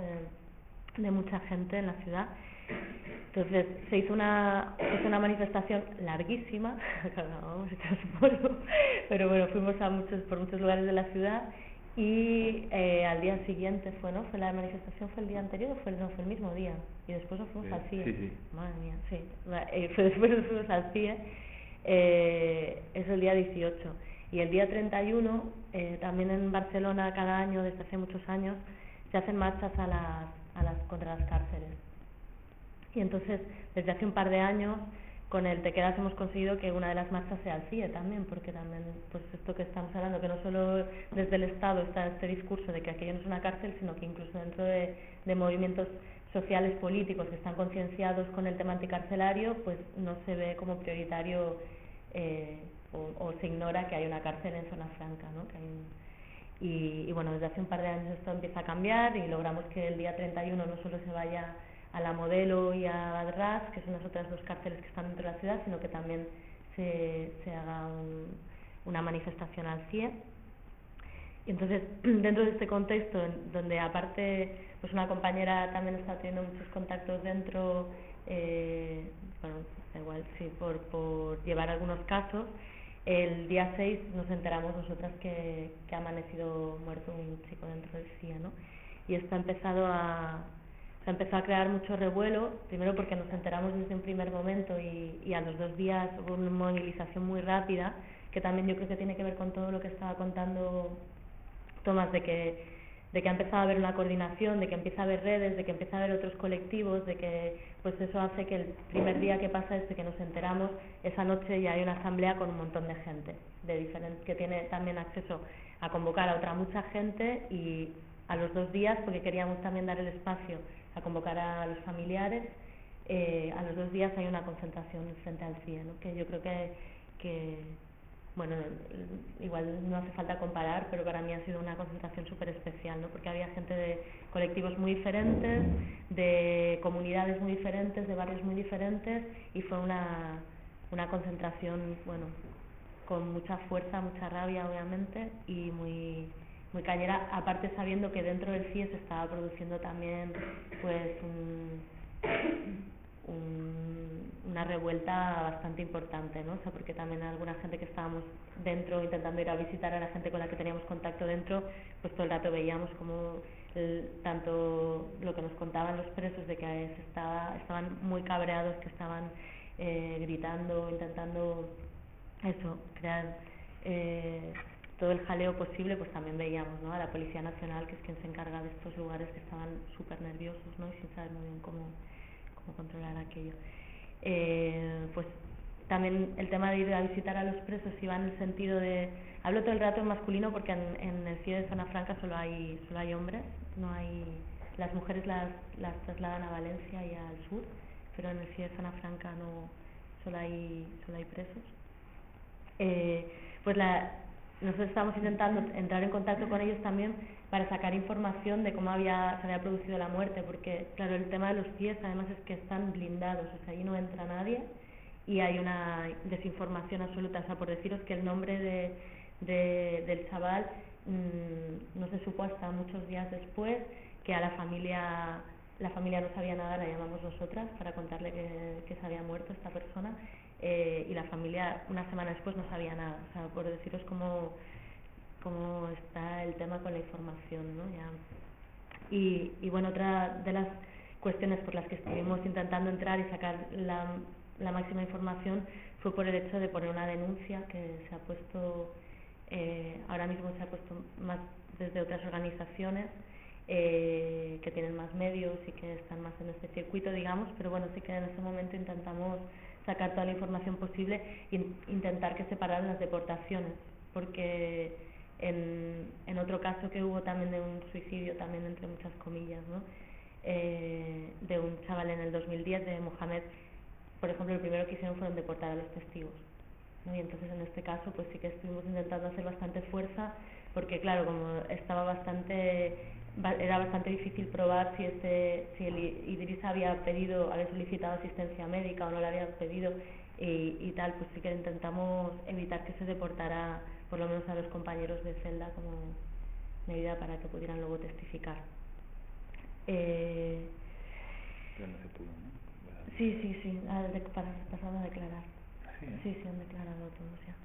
De mucha gente en la ciudad. Entonces se hizo una manifestación larguísima, vamos a echar polvo, pero bueno, fuimos por muchos lugares de la ciudad y al día siguiente fue la manifestación, fue el día anterior o fue el mismo día, y después nos fuimos al CIE. Sí. Madre mía, sí, después nos fuimos al CIE, es el día 18. Y el día 31, también en Barcelona cada año, desde hace muchos años, se hacen marchas contra las cárceles. Y entonces, desde hace un par de años, con el Te Quedas hemos conseguido que una de las marchas sea el CIE también, porque también, pues esto que estamos hablando, que no solo desde el Estado está este discurso de que aquello no es una cárcel, sino que incluso dentro de movimientos sociales políticos que están concienciados con el tema anticarcelario, pues no se ve como prioritario o se ignora que hay una cárcel en Zona Franca, ¿no? Y bueno, desde hace un par de años esto empieza a cambiar y logramos que el día 31 no solo se vaya a La Modelo y a Badras, que son las otras 2 cárceles que están dentro de la ciudad, sino que también se haga una manifestación al CIE. Y entonces, dentro de este contexto, donde aparte pues una compañera también está teniendo muchos contactos dentro, bueno, da igual, sí, por llevar algunos casos, el día 6 nos enteramos nosotras que ha amanecido muerto un chico dentro del CIE, ¿no? Y esto ha empezado a crear mucho revuelo, primero porque nos enteramos desde un primer momento y a los 2 días hubo una movilización muy rápida, que también yo creo que tiene que ver con todo lo que estaba contando Tomás, de que ha empezado a haber una coordinación, de que empieza a haber redes, de que empieza a haber otros colectivos, de que pues eso hace que el primer día que pasa desde que nos enteramos, esa noche ya hay una asamblea con un montón de gente, que tiene también acceso a convocar a otra mucha gente, y a los 2 días, porque queríamos también dar el espacio a convocar a los familiares, a los 2 días hay una concentración frente al CIE, ¿no? Que yo creo que bueno, igual no hace falta comparar, pero para mí ha sido una concentración súper especial, ¿no? Porque había gente de colectivos muy diferentes, de comunidades muy diferentes, de barrios muy diferentes, y fue una concentración, bueno, con mucha fuerza, mucha rabia obviamente, y muy cañera, aparte sabiendo que dentro del CIE se estaba produciendo también pues una revuelta bastante importante, ¿no? O sea, porque también alguna gente que estábamos dentro intentando ir a visitar a la gente con la que teníamos contacto dentro, pues todo el rato veíamos como tanto lo que nos contaban los presos de que estaban muy cabreados, que estaban gritando, intentando eso, crear todo el jaleo posible, pues también veíamos, ¿no? A la Policía Nacional, que es quien se encarga de estos lugares, que estaban súper nerviosos, ¿no? Y sin saber muy bien cómo controlar aquello. Pues también el tema de ir a visitar a los presos iba en el sentido de, hablo todo el rato en masculino porque en el CIE de Zona Franca solo hay hombres, no hay, las mujeres las trasladan a Valencia y al sur, pero en el CIE de Zona Franca no, solo hay presos. Pues nosotros estábamos intentando entrar en contacto con ellos también para sacar información de cómo se había producido la muerte, porque claro, el tema de los CIEs además es que están blindados, o sea, allí no entra nadie y hay una desinformación absoluta. O sea, por deciros que el nombre del chaval no se supo hasta muchos días después, que a la familia no sabía nada, la llamamos nosotras para contarle que se había muerto esta persona, y la familia una semana después no sabía nada. O sea, por deciros cómo está el tema con la información, ¿no? Ya. Y bueno, otra de las cuestiones por las que estuvimos intentando entrar y sacar la máxima información fue por el hecho de poner una denuncia que se ha puesto, ahora mismo se ha puesto más desde otras organizaciones que tienen más medios y que están más en este circuito, digamos, pero bueno, sí que en ese momento intentamos sacar toda la información posible e intentar que se pararan las deportaciones, porque en otro caso que hubo también de un suicidio, también entre muchas comillas, ¿no? De un chaval en el 2010, de Mohamed, por ejemplo, lo primero que hicieron fueron deportar a los testigos, ¿no? Y entonces en este caso pues sí que estuvimos intentando hacer bastante fuerza, porque claro, como era bastante difícil probar si el Idris había solicitado asistencia médica o no la había pedido y tal, pues sí que intentamos evitar que se deportara por lo menos a los compañeros de celda como medida para que pudieran luego testificar. Pero no se pudo, ¿no? Sí, pasaron a declarar. Sí, han declarado todos ya.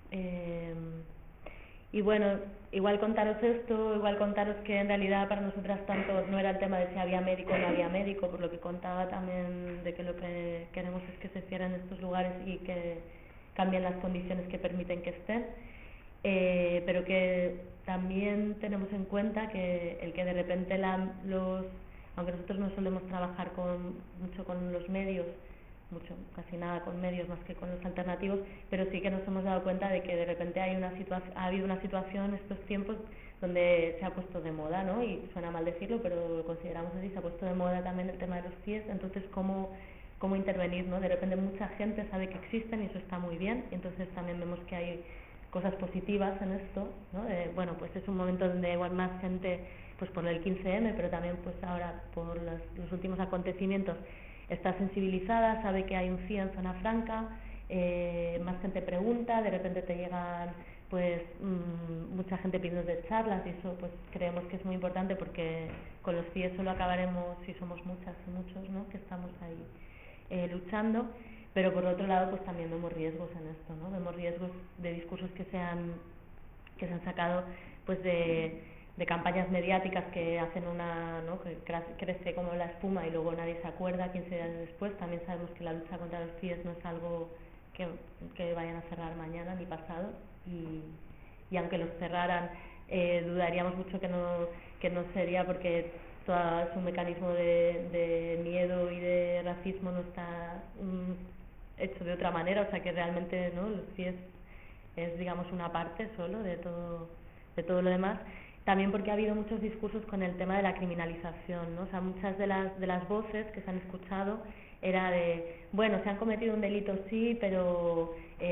Y bueno, igual contaros esto, igual contaros que en realidad para nosotras tanto no era el tema de si había médico o no había médico, por lo que contaba también de que lo que queremos es que se cierren estos lugares y que cambien las condiciones que permiten que estén, pero que también tenemos en cuenta que el que de repente aunque nosotros no solemos trabajar mucho con los medios, casi nada con medios más que con los alternativos, pero sí que nos hemos dado cuenta de que de repente ha habido una situación en estos tiempos donde se ha puesto de moda, ¿no? Y suena mal decirlo, pero lo consideramos así, se ha puesto de moda también el tema de los CIEs, entonces cómo intervenir, ¿no? De repente mucha gente sabe que existen y eso está muy bien, y entonces también vemos que hay cosas positivas en esto, ¿no? Bueno, pues es un momento donde igual más gente, pues por el 15M, pero también pues ahora por los últimos acontecimientos, está sensibilizada, sabe que hay un CIE en Zona Franca, más gente pregunta, de repente te llegan pues mucha gente pidiendo charlas y eso pues creemos que es muy importante porque con los CIE solo acabaremos si somos muchas y muchos, ¿no? Que estamos ahí luchando, pero por otro lado pues también vemos riesgos en esto, ¿no? Vemos riesgos de discursos que se han sacado pues de campañas mediáticas que hacen ¿no? que crece como la espuma y luego nadie se acuerda 15 días después. También sabemos que la lucha contra los CIEs no es algo que vayan a cerrar mañana ni pasado, y aunque los cerraran dudaríamos mucho que no sería porque todo su mecanismo de miedo y de racismo no está hecho de otra manera, o sea que realmente, ¿no? Los CIEs es digamos una parte solo de todo lo demás. también porque ha habido muchos discursos con el tema de la criminalización, ¿no? O sea, muchas de las voces que se han escuchado era de, bueno, se han cometido un delito sí, pero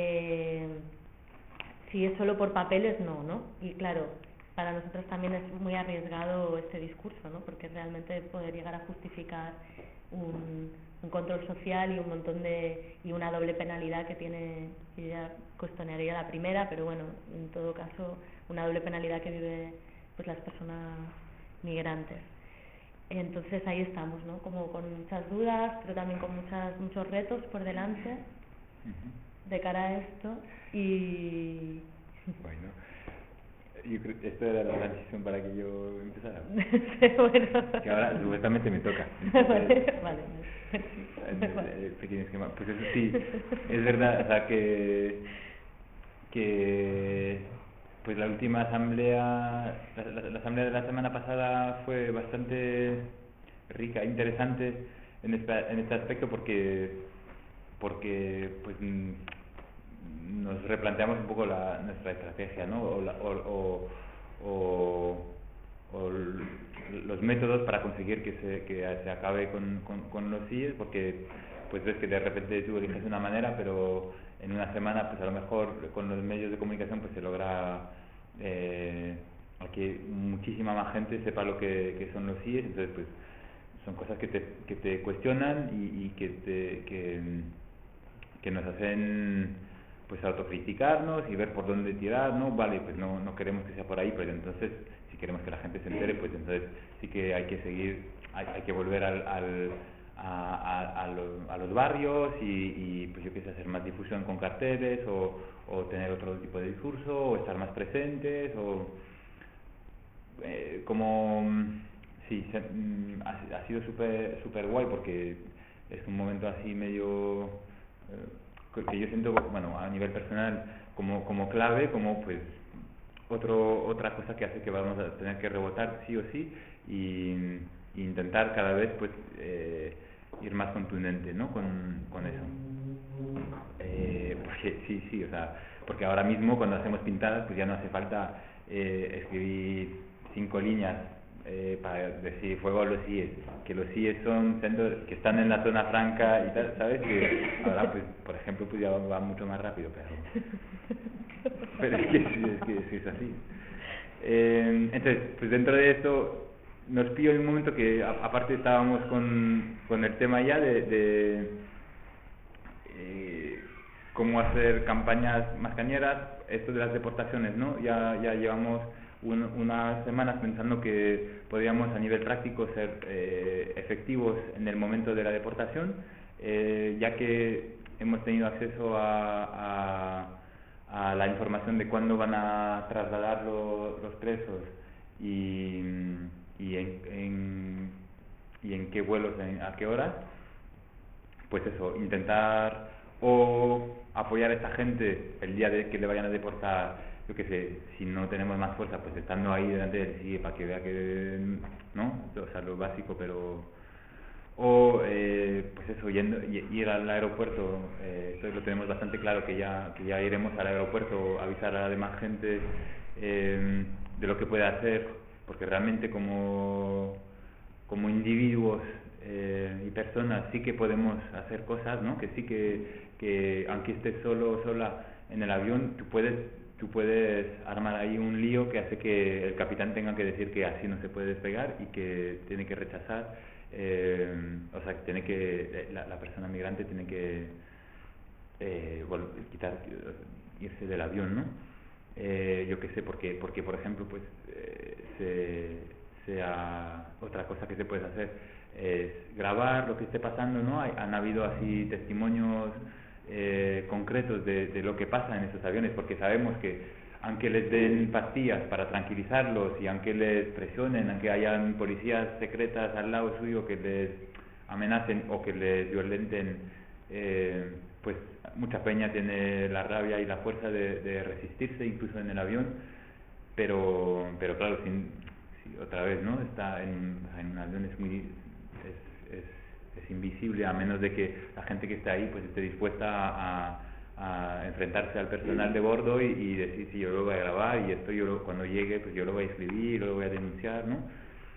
si es solo por papeles no. Y claro, para nosotros también es muy arriesgado este discurso, ¿no? Porque realmente poder llegar a justificar un control social y un montón y una doble penalidad que tiene, yo ya cuestionaría la primera, pero bueno, en todo caso, una doble penalidad que vive pues las personas migrantes. Entonces ahí estamos, ¿no? Como con muchas dudas, pero también con muchos retos por delante de cara a esto y... Bueno, yo creo que esto era la transición para que yo empezara. Sí, bueno. Que ahora supuestamente me toca. Vale. El pequeño esquema. Pues eso sí, es verdad, o sea que pues la última asamblea, la asamblea de la semana pasada fue bastante rica, interesante en este aspecto porque pues nos replanteamos un poco nuestra estrategia, ¿no? O los métodos para conseguir que se acabe con los CIEs, porque pues ves que de repente tú eliges una manera, pero en una semana pues a lo mejor con los medios de comunicación pues se logra que muchísima más gente sepa lo que son los CIEs. Entonces pues son cosas que te cuestionan y que nos hacen pues autocriticarnos y ver por dónde tirar, ¿no? Vale, pues no queremos que sea por ahí, pero entonces si queremos que la gente se entere, pues entonces sí que hay que seguir, hay que volver a los barrios y pues yo qué sé, hacer más difusión con carteles o tener otro tipo de discurso o estar más presentes o sí, ha sido súper guay porque es un momento así medio que yo siento, bueno, a nivel personal como clave, como pues otra cosa que hace que vamos a tener que rebotar sí o sí y intentar cada vez pues ir más contundente, ¿no? con eso, porque sí, o sea, porque ahora mismo cuando hacemos pintadas pues ya no hace falta escribir 5 líneas para decir fuego a los CIEs, que los CIEs son centros que están en la zona franca y tal, ¿sabes? Que ahora pues por ejemplo pues ya va mucho más rápido, pero es que es así. Entonces pues dentro de esto nos pilló en un momento que aparte estábamos con el tema ya de cómo hacer campañas más cañeras, esto de las deportaciones, ¿no? Ya llevamos unas semanas pensando que podríamos a nivel práctico ser efectivos en el momento de la deportación, ya que hemos tenido acceso a la información de cuándo van a trasladar los presos y en qué vuelos, a qué horas. Pues eso, intentar o apoyar a esta gente el día de que le vayan a deportar, yo qué sé, si no tenemos más fuerza, pues estando ahí delante del CIE para que vea que, ¿no? O sea, lo básico, pero... O, pues eso, ir al aeropuerto, eso lo tenemos bastante claro, que ya iremos al aeropuerto, avisar a la demás gente de lo que puede hacer, porque realmente como individuos y personas sí que podemos hacer cosas, ¿no? Que sí que aunque estés sola en el avión, tú puedes armar ahí un lío que hace que el capitán tenga que decir que así no se puede despegar y que tiene que rechazar, o sea, que la persona migrante tiene que irse del avión, ¿no? Yo qué sé, porque por ejemplo, pues sea otra cosa que se puede hacer es grabar lo que esté pasando, ¿no? Han habido así testimonios concretos de lo que pasa en esos aviones, porque sabemos que aunque les den pastillas para tranquilizarlos y aunque les presionen, aunque hayan policías secretas al lado suyo que les amenacen o que les violenten, pues mucha peña tiene la rabia y la fuerza de resistirse incluso en el avión, pero claro, otra vez, ¿no? Está en un avión es invisible, a menos de que la gente que está ahí pues esté dispuesta a enfrentarse al personal de bordo y decir si yo lo voy a grabar y esto cuando llegue pues yo lo voy a escribir, lo voy a denunciar, ¿no?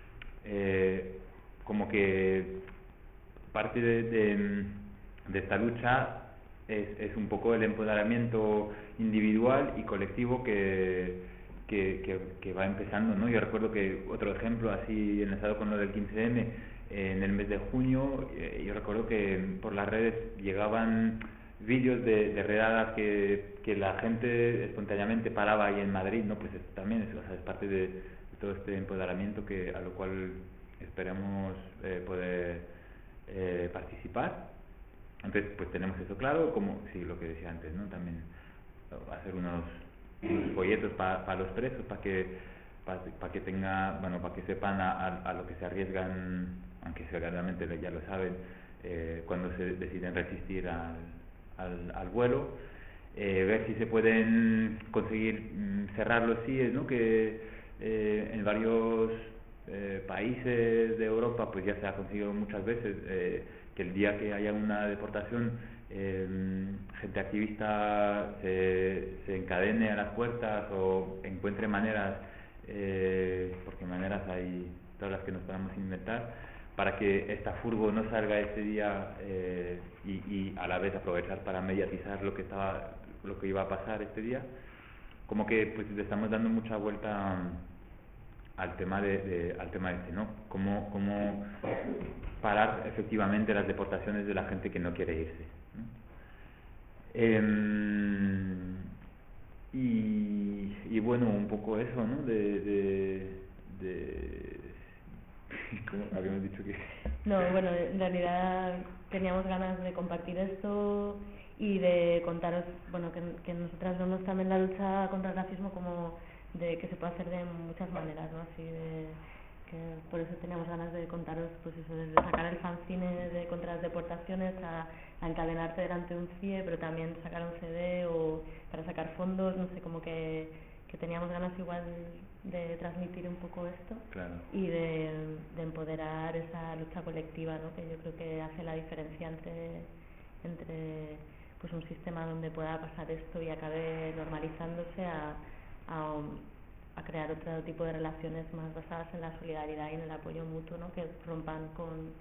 Como que parte de esta lucha es un poco el empoderamiento individual y colectivo que va empezando, ¿no? Yo recuerdo que otro ejemplo así enlazado con lo del 15M, en el mes de junio, yo recuerdo que por las redes llegaban vídeos de redadas que la gente espontáneamente paraba ahí en Madrid, ¿no? Pues esto también es parte de todo este empoderamiento a lo cual esperamos poder participar. Entonces pues tenemos eso claro, como sí, lo que decía antes, ¿no? También hacer unos folletos para los presos, para que tenga, bueno, para que sepan a lo que se arriesgan, aunque seguramente ya lo saben, cuando se deciden resistir al vuelo, ver si se pueden conseguir cerrar los CIEs, ¿no? Que en varios países de Europa pues ya se ha conseguido muchas veces que el día que haya una deportación gente activista se encadene a las puertas o encuentre maneras, porque maneras hay todas las que nos podamos inventar, para que esta furgo no salga ese día y a la vez aprovechar para mediatizar lo que iba a pasar este día. Como que pues le estamos dando mucha vuelta al tema este, ¿no? Cómo parar efectivamente las deportaciones de la gente que no quiere irse, ¿no? Y bueno, un poco eso, ¿no? ¿Cómo habíamos dicho que? No, bueno, en realidad teníamos ganas de compartir esto y de contaros, bueno, que nosotras vemos también la lucha contra el racismo como de que se puede hacer de muchas maneras, ¿no? Así que por eso teníamos ganas de contaros, pues eso, desde sacar el fanzine contra las deportaciones a encadenarte delante de un CIE, pero también sacar un CD o para sacar fondos, no sé, como que teníamos ganas igual de transmitir un poco esto. Claro. Y de empoderar esa lucha colectiva, ¿no? Que yo creo que hace la diferencia entre pues un sistema donde pueda pasar esto y acabe normalizándose a crear otro tipo de relaciones más basadas en la solidaridad y en el apoyo mutuo, ¿no? Que rompan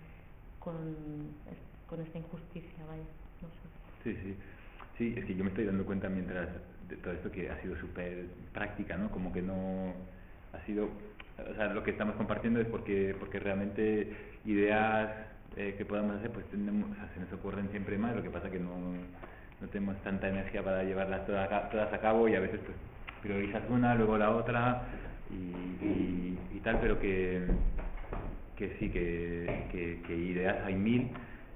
con esta injusticia, vaya, no sé. Sí, es que yo me estoy dando cuenta mientras de todo esto que ha sido súper práctica, ¿no? Como que no ha sido, o sea, lo que estamos compartiendo es porque realmente ideas que podamos hacer, pues tenemos, o sea, se nos ocurren siempre más, lo que pasa que no tenemos tanta energía para llevarlas todas a cabo y a veces pues priorizas una, luego la otra y tal, pero que sí, que ideas hay mil,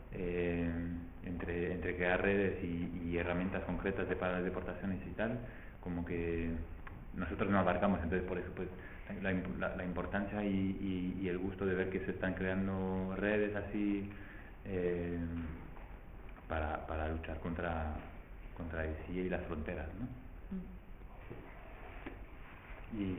entre crear redes y herramientas concretas para las deportaciones y tal, como que nosotros no abarcamos, entonces por eso pues la importancia y el gusto de ver que se están creando redes así para luchar contra el CIE y las fronteras, ¿no? Y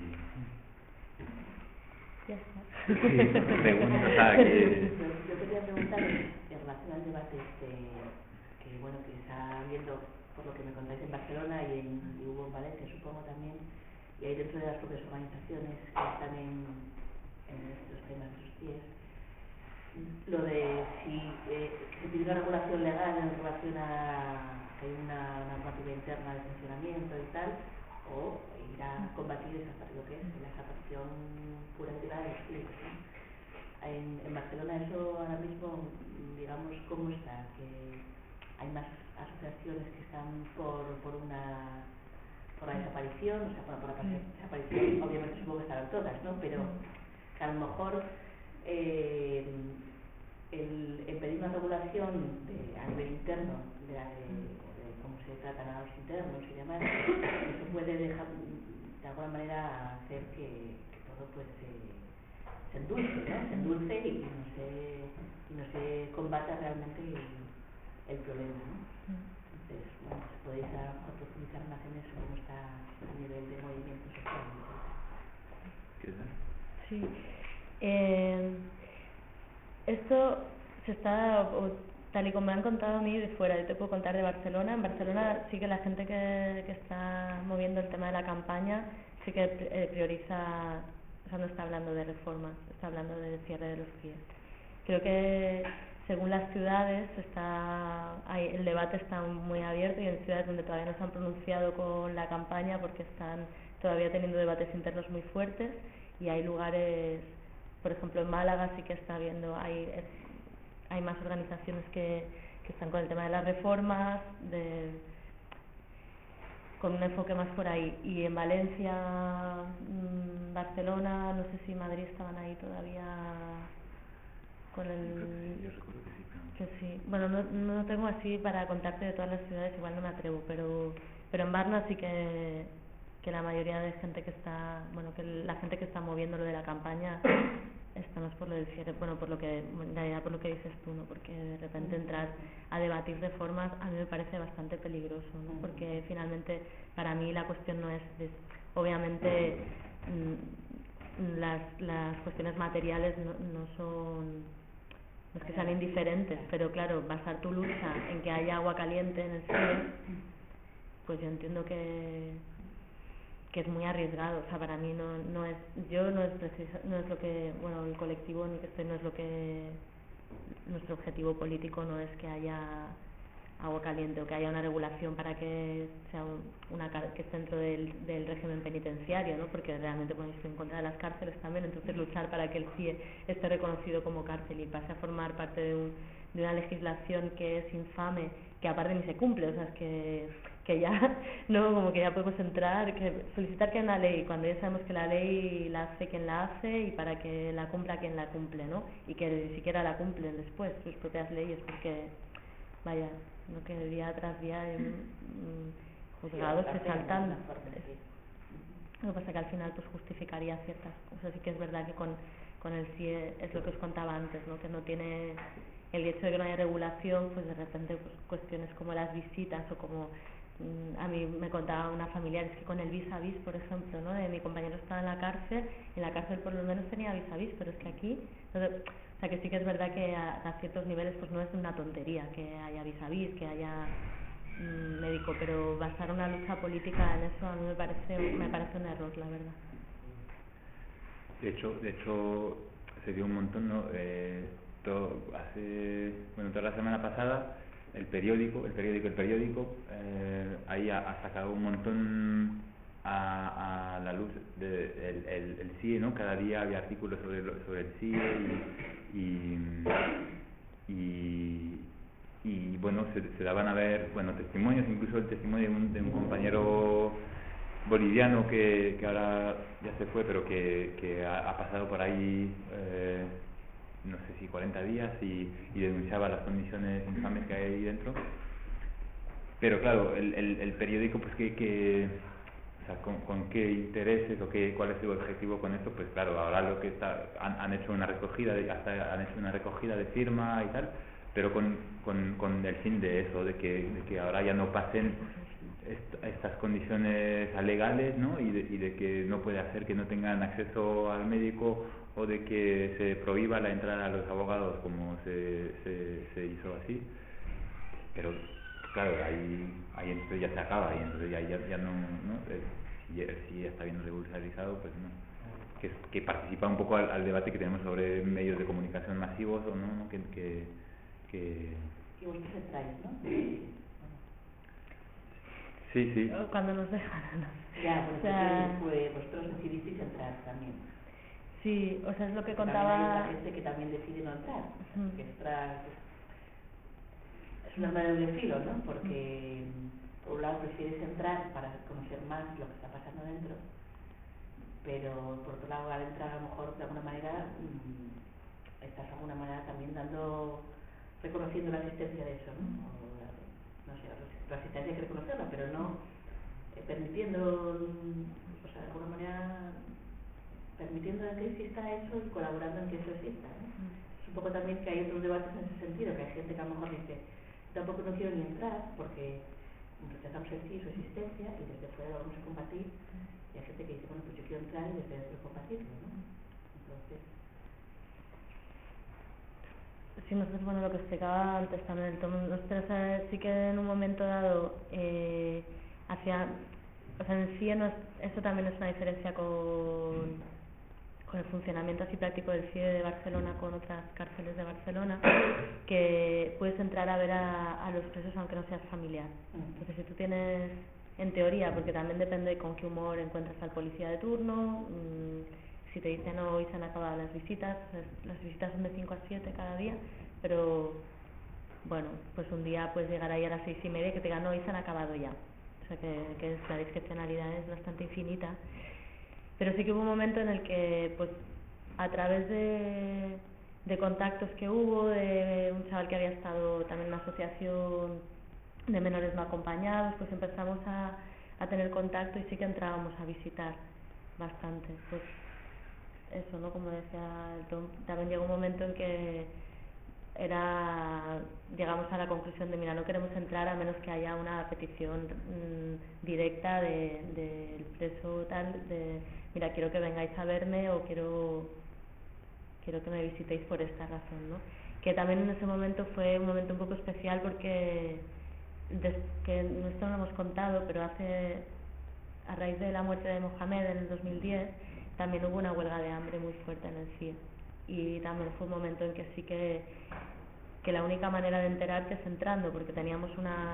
ya está. Pregunta que yo quería preguntar en relación al debate que bueno, que está habiendo, por lo que me contáis, en Barcelona y hubo en Valencia, supongo también, y hay dentro de las propias organizaciones que están en estos temas de los CIEs, lo de si se pide una regulación legal en relación a que hay una normativa interna de funcionamiento y tal, o ir a combatir lo que es la desaparición pura y dura de los CIEs, ¿no? En Barcelona eso ahora mismo, digamos, ¿cómo está? Que hay más asociaciones que están por la desaparición, o sea, por la desaparición, obviamente supongo que estarán todas, ¿no? Pero que a lo mejor el pedir una regulación a nivel interno de cómo se tratan a los internos y demás, eso puede dejar de alguna manera hacer que todo pues se endulce, ¿no? Se endulce y no se combata realmente el problema, ¿no? Entonces, bueno, pues podéis profundizar más en eso, cómo está a nivel de movimiento social, ¿no? Sí. Esto se está, tal y como me han contado a mí de fuera, yo te puedo contar de Barcelona. En Barcelona sí que la gente que está moviendo el tema de la campaña sí que prioriza, o sea, no está hablando de reformas, está hablando de cierre de los CIE. Creo que según las ciudades el debate está muy abierto, y en ciudades donde todavía no se han pronunciado con la campaña porque están todavía teniendo debates internos muy fuertes, y hay lugares, por ejemplo en Málaga sí que está habiendo, hay más organizaciones que están con el tema de las reformas, con un enfoque más por ahí. Y en Valencia, Barcelona, no sé si Madrid estaban ahí todavía con Yo recuerdo que sí, pero... que sí. Bueno, no tengo así para contarte de todas las ciudades, igual no me atrevo, pero en Varna sí que la mayoría de gente que está, bueno, que la gente que está moviendo lo de la campaña estamos por lo del cierre, bueno, por lo que, en realidad por lo que dices tú, ¿no? Porque de repente entrar a debatir reformas a mí me parece bastante peligroso, ¿no? Porque finalmente para mí la cuestión no es obviamente las cuestiones materiales no es que sean indiferentes, pero claro, basar tu lucha en que haya agua caliente en el cielo, pues yo entiendo que es muy arriesgado. O sea, para mí no es lo que, bueno, el colectivo en el que estoy no es lo que, nuestro objetivo político no es que haya agua caliente o que haya una regulación para que sea que esté dentro del régimen penitenciario, ¿no? Porque realmente bueno, estoy en contra de las cárceles también, entonces luchar para que el CIE esté reconocido como cárcel y pase a formar parte de una legislación que es infame, que aparte ni se cumple, o sea, es que ya no, como que ya podemos entrar, que solicitar que haya una ley cuando ya sabemos que la ley la hace quien la hace y para que la cumpla quien la cumple, ¿no? Y que ni siquiera la cumplen después sus propias leyes, porque vaya, no, que día tras día juzgados se saltan. Lo que pasa es que al final pues justificaría ciertas cosas. Sí que es verdad que con el CIE es lo que os contaba antes, ¿no? Que no tiene el hecho de que no haya regulación, pues de repente pues cuestiones como las visitas o como a mí me contaba una familiar, es que con el vis a vis, por ejemplo, ¿no? De mi compañero estaba en la cárcel por lo menos tenía vis a vis, pero es que aquí, o sea que sí que es verdad que a ciertos niveles pues no es una tontería que haya vis a vis, que haya médico, pero basar una lucha política en eso a mí me parece un error, la verdad. De hecho se dio un montón, ¿no? Toda la semana pasada el periódico ahí ha sacado un montón a la luz el CIE, ¿no? Cada día había artículos sobre el CIE y bueno, se daban a ver, bueno, testimonios, incluso el testimonio de un compañero boliviano que ahora ya se fue, pero que ha pasado por ahí no sé si 40 días y denunciaba las condiciones infames que hay ahí dentro. Pero claro, el periódico, pues o sea, con qué intereses o cuál es su objetivo con esto, pues claro, ahora lo que han hecho una recogida han hecho una recogida de firma y tal, pero con el fin de eso, de que ahora ya no pasen estas condiciones alegales, ¿no? Y de que no puede hacer que no tengan acceso al médico, o de que se prohíba la entrada a los abogados como se hizo así. Pero claro, ahí entonces ya se acaba, y entonces ya no si ya está bien regularizado, pues no. Que participa un poco al debate que tenemos sobre medios de comunicación masivos o no, que vosotros entráis, ¿no? Sí. Cuando nos dejaron. Ya, pues vosotros decidisteis entrar también. Sí, o sea, es lo que También contaba. hay gente que también decide no entrar, que es un arma de doble filo, ¿no? Porque por un lado prefieres entrar para conocer más lo que está pasando dentro, pero por otro lado al entrar a lo mejor de alguna manera estás de alguna manera también reconociendo la existencia de eso, ¿no? No sé, la existencia hay que reconocerla, pero no permitiendo, o sea, de alguna manera permitiendo que exista eso y colaborando en que eso exista, ¿no? Es un poco también que hay otros debates en ese sentido, que hay gente que a lo mejor dice, tampoco no quiero ni entrar porque rechazamos el sí, su existencia, y desde fuera lo vamos a combatir, y hay gente que dice, bueno, pues yo quiero entrar y desde dentro combatirlo, ¿no? Entonces Sí, nosotros, bueno, lo que explicaba antes también, nosotros sí que en un momento dado hacia, o sea, en sí eso también es una diferencia con el funcionamiento así práctico del CIE de Barcelona con otras cárceles de Barcelona, que puedes entrar a ver a los presos aunque no seas familiar. Entonces, si tú tienes, en teoría, porque también depende con qué humor encuentras al policía de turno, si te dicen hoy se han acabado las visitas son de 5 a 7 cada día, pero bueno, pues un día puedes llegar ahí a las 6:30 y que te digan hoy se han acabado ya. O sea que la discrecionalidad es bastante infinita. Pero sí que hubo un momento en el que, pues, a través de contactos que hubo, de un chaval que había estado también en una asociación de menores no acompañados, pues empezamos a tener contacto y sí que entrábamos a visitar bastante. Pues eso, ¿no? Como decía el Tom, también llegó un momento en que llegamos a la conclusión de, mira, no queremos entrar a menos que haya una petición directa del preso tal, de, mira, quiero que vengáis a verme o quiero que me visitéis por esta razón, ¿no? Que también en ese momento fue un momento un poco especial porque, que esto no lo hemos contado, pero a raíz de la muerte de Mohamed en el 2010, también hubo una huelga de hambre muy fuerte en el CIE. Y también fue un momento en que sí que la única manera de enterarte es entrando, porque teníamos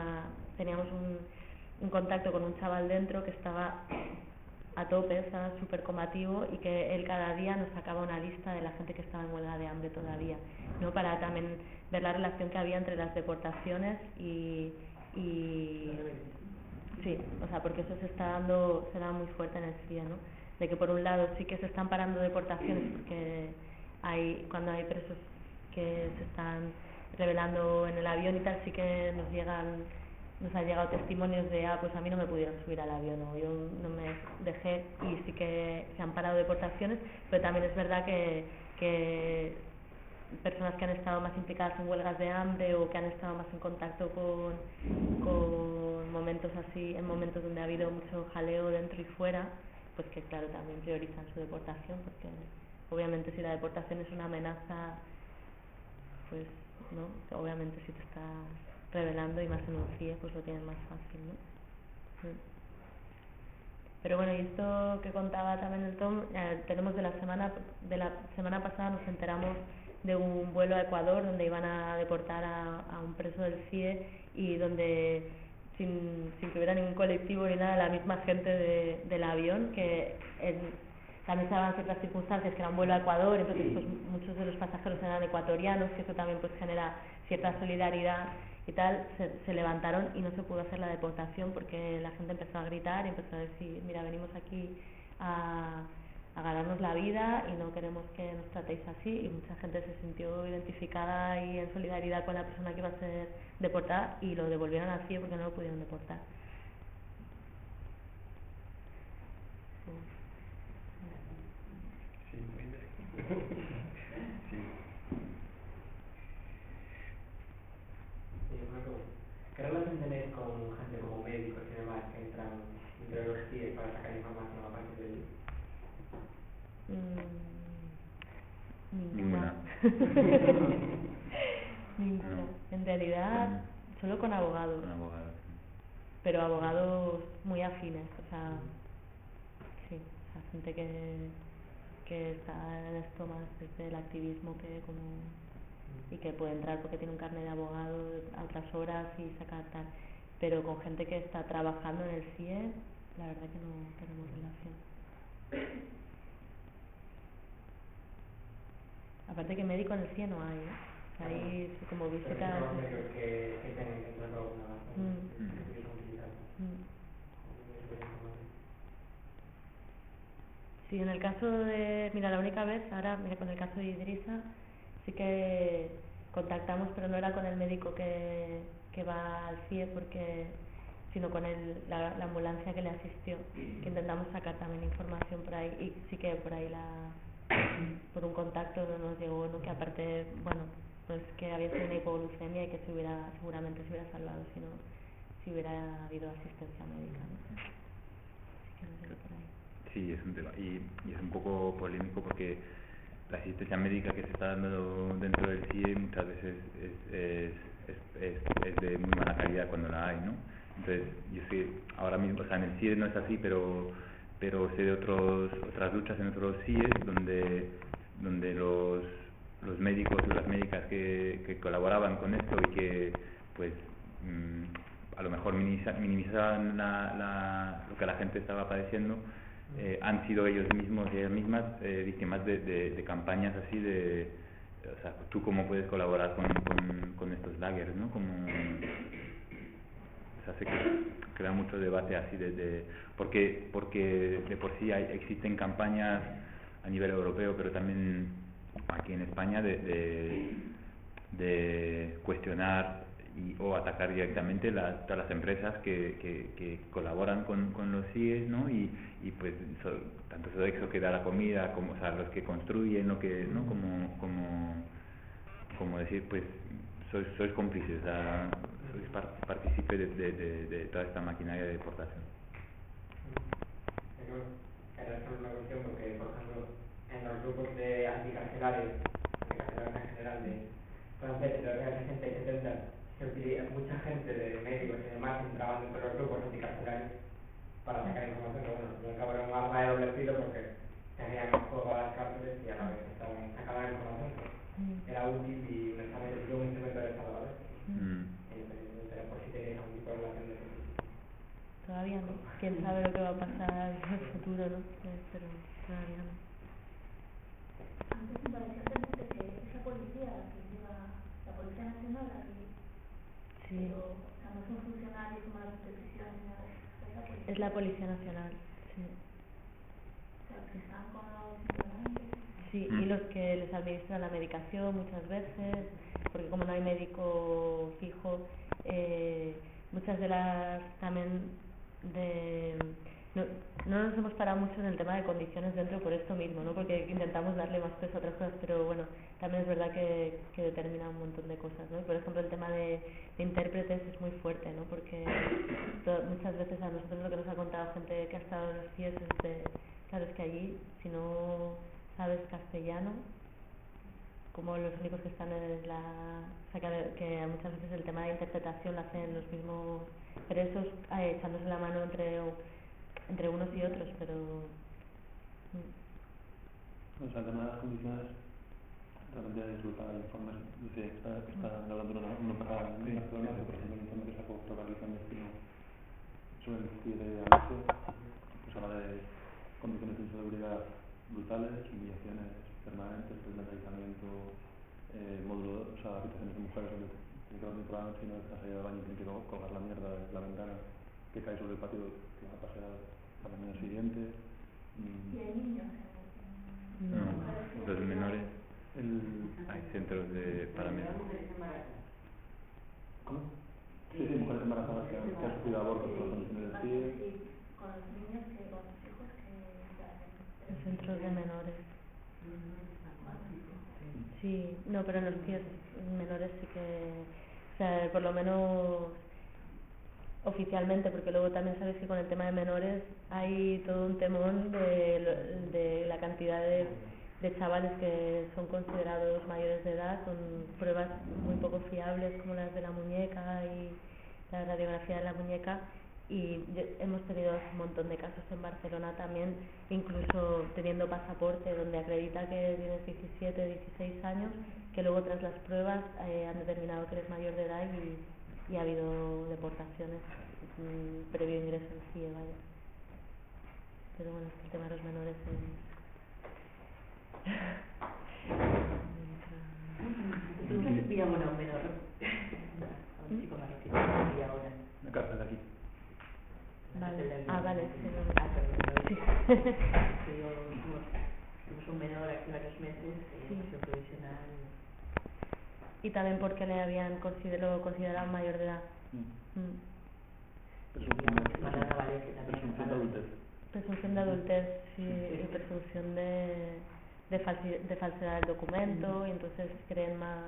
un contacto con un chaval dentro que estaba a tope, estaba súper combativo, y que él cada día nos sacaba una lista de la gente que estaba en huelga de hambre todavía, ¿no? Para también ver la relación que había entre las deportaciones y sí, o sea, porque eso se da muy fuerte en el CIE, ¿no? De que por un lado sí que se están parando deportaciones porque cuando hay presos que se están revelando en el avión y tal, sí que nos han llegado testimonios de, pues a mí no me pudieron subir al avión o yo no me dejé, y sí que se han parado deportaciones, pero también es verdad que personas que han estado más implicadas en huelgas de hambre o que han estado más en contacto con momentos así, en momentos donde ha habido mucho jaleo dentro y fuera, pues que claro, también priorizan su deportación, porque obviamente si la deportación es una amenaza, pues no, obviamente si te estás revelando y más en un CIE, pues lo tienes más fácil, ¿no? Sí. Pero bueno, y esto que contaba también el Tom, tenemos de la semana pasada nos enteramos de un vuelo a Ecuador donde iban a deportar a un preso del CIE, y donde sin que hubiera ningún colectivo ni nada, la misma gente del avión, que también se daban ciertas circunstancias, que era un vuelo a Ecuador, entonces pues muchos de los pasajeros eran ecuatorianos, que eso también pues genera cierta solidaridad y tal, se levantaron y no se pudo hacer la deportación porque la gente empezó a gritar y empezó a decir, mira, venimos aquí a ganarnos la vida y no queremos que nos tratéis así, y mucha gente se sintió identificada y en solidaridad con la persona que iba a ser deportada, y lo devolvieron al CIE porque no lo pudieron deportar. Sí, muy bien. Sí. ¿Qué relación tenéis con gente como médicos y demás que entran entre los CIE para sacar información aparte de ellos? Ninguna. Ninguna. No. En realidad, solo con abogados. Con abogados. Pero abogados muy afines, o sea, sí, o sea, gente que está en esto más desde el activismo y que puede entrar porque tiene un carnet de abogado a otras horas y sacar tal, pero con gente que está trabajando en el CIE, la verdad que no tenemos relación. Aparte que médico en el CIE no hay, ¿eh? Hay como visitas. Que tienen que entrar por alguna razón. Sí, en el caso de, mira, la única vez, ahora, mira, con el caso de Idrissa, sí que contactamos, pero no era con el médico que va al CIE, sino con la ambulancia que le asistió, que intentamos sacar también información por ahí, y sí que por ahí por un contacto nos llegó, ¿no? Que aparte, bueno, pues que había sido una hipoglucemia y que seguramente se hubiera salvado si hubiera habido asistencia médica, ¿no? Así que nos llegó por ahí. Sí, es un tema, y es un poco polémico porque la asistencia médica que se está dando dentro del CIE muchas veces es de muy mala calidad cuando la hay, ¿no? Entonces, yo sé, ahora mismo, o sea, en el CIE no es así, pero sé de otras luchas en otros CIEs donde los médicos y las médicas que colaboraban con esto y que, pues, a lo mejor minimizaban lo que la gente estaba padeciendo, han sido ellos mismos y ellas mismas víctimas de campañas así de, o sea, tú cómo puedes colaborar con estos lagers, ¿no? Como, o sea, se crea mucho debate así porque de por sí existen campañas a nivel europeo, pero también aquí en España de cuestionar o atacar directamente todas las empresas que colaboran con los CIEs, ¿no? Y pues tanto Sodexo que da la comida, como, o sea, los que construyen, lo que, ¿no? Como decir, pues sois cómplices, o sea, sois partícipe de toda esta maquinaria de deportación. Era solo una cuestión porque, por ejemplo, en los grupos de anticarcelarios en general, de franceses de los años 60 y 70, mucha gente de médicos y demás entraban dentro de los grupos anticarcelarios para sacar información, que bueno, al cabo era un arma de doble filo porque tenían juego a las cárceles y a la vez sacaban información que era útil y honestamente un instrumento de Estado a la vez. Independientemente de por si tenían algún tipo de relación de ese tipo. Todavía no. Quién sabe lo que va a pasar en el futuro, ¿no? Pero todavía no. Antes me parecía entender que esa policía que lleva, la Policía Nacional, aquí, Sí. pero, o sea, no son funcionarios como las de prisión ni nada de eso. Es la Policía Nacional, sí. O sea, que están con los integrantes. Sí, y los que les administran la medicación muchas veces, porque como no hay médico fijo, muchas de las también no nos hemos parado mucho en el tema de condiciones dentro por esto mismo, ¿no? Porque intentamos darle más peso a otras cosas, pero bueno, también es verdad que determina un montón de cosas, ¿no? Por ejemplo, el tema de intérpretes es muy fuerte, ¿no? Porque muchas veces a nosotros lo que nos ha contado gente que ha estado en los CIES es claro, es que allí, si no sabes castellano, como los únicos que están en o sea, que muchas veces el tema de interpretación lo hacen los mismos presos, echándose la mano entre unos y otros, pero o sea, el tema de las condiciones realmente es brutal. Informes, está hablando de una parada en Barcelona, por ejemplo, el informe que sacó Procarliza Destino sobre el CIE de Alonso, pues habla de condiciones de insalubridad brutales, humillaciones permanentes, aislamiento, módulo, o sea, habitaciones de mujeres donde te quedas dentro de la noche y no estás ahí al baño y tienes que colgar la mierda de la ventana que cae sobre el patio que va a pasar a la mañana siguiente. ¿Y hay niños? No, los menores. Hay centros para menores. ¿Cómo? Sí, mujeres embarazadas que han sufrido abortos por las condiciones del CIE. Sí, con los niños con los hijos que se hacen. los centros de menores. Sí, no, pero en los CIEs menores sí que, o sea, por lo menos oficialmente, porque luego también sabes que con el tema de menores hay todo un temón de la cantidad de chavales que son considerados mayores de edad con pruebas muy poco fiables como las de la muñeca y la radiografía de la muñeca, y hemos tenido un montón de casos en Barcelona también, incluso teniendo pasaporte donde acredita que tienes 17, 16 años, que luego tras las pruebas han determinado que eres mayor de edad y ha habido deportaciones previo ingreso al CIE, vaya. Pero bueno, el tema de los menores es... ¿Tú qué has pillado a un menor? A un chico más que te ahora. La cárcel de aquí. Vale. Vale, sí. Tuvimos un menor hace varios meses en prisión provisional. Y también porque le habían considerado mayor de edad. Presunción de adultez. Presunción de adultez, sí, y presunción de falsedad del documento, y entonces creen más...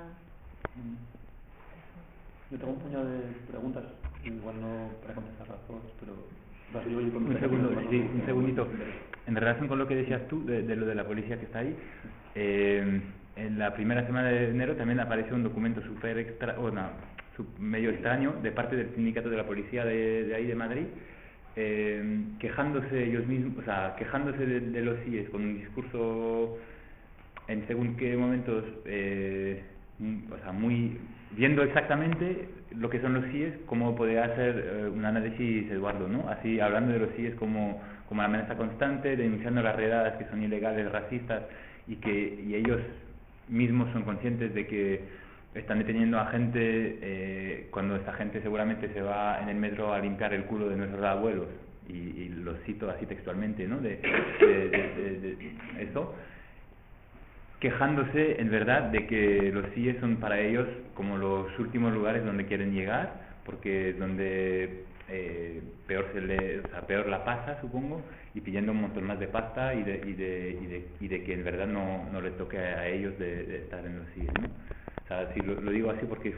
Yo tengo un puñado de preguntas, igual no para contestarlas todas, pero Un segundo, sí, un segundito. En relación con lo que decías tú, de lo de la policía que está ahí, en la primera semana de enero también apareció un documento súper medio extraño de parte del sindicato de la policía de ahí de Madrid, quejándose ellos mismos, o sea, quejándose de los CIEs con un discurso en según qué momentos, o sea, muy viendo exactamente lo que son los CIEs, cómo podría hacer un análisis Eduardo, ¿no? Así hablando de los CIEs como la amenaza constante, denunciando las redadas que son ilegales, racistas, y ellos mismos son conscientes de que están deteniendo a gente cuando esta gente seguramente se va en el metro a limpiar el culo de nuestros abuelos, y los cito así textualmente, ¿no? De eso, quejándose en verdad de que los CIE son para ellos como los últimos lugares donde quieren llegar, porque es donde peor la pasa, supongo, y pidiendo un montón más de pasta y de que en verdad no les toque a ellos de estar en los CIE, ¿no? O sea, sí, lo digo así porque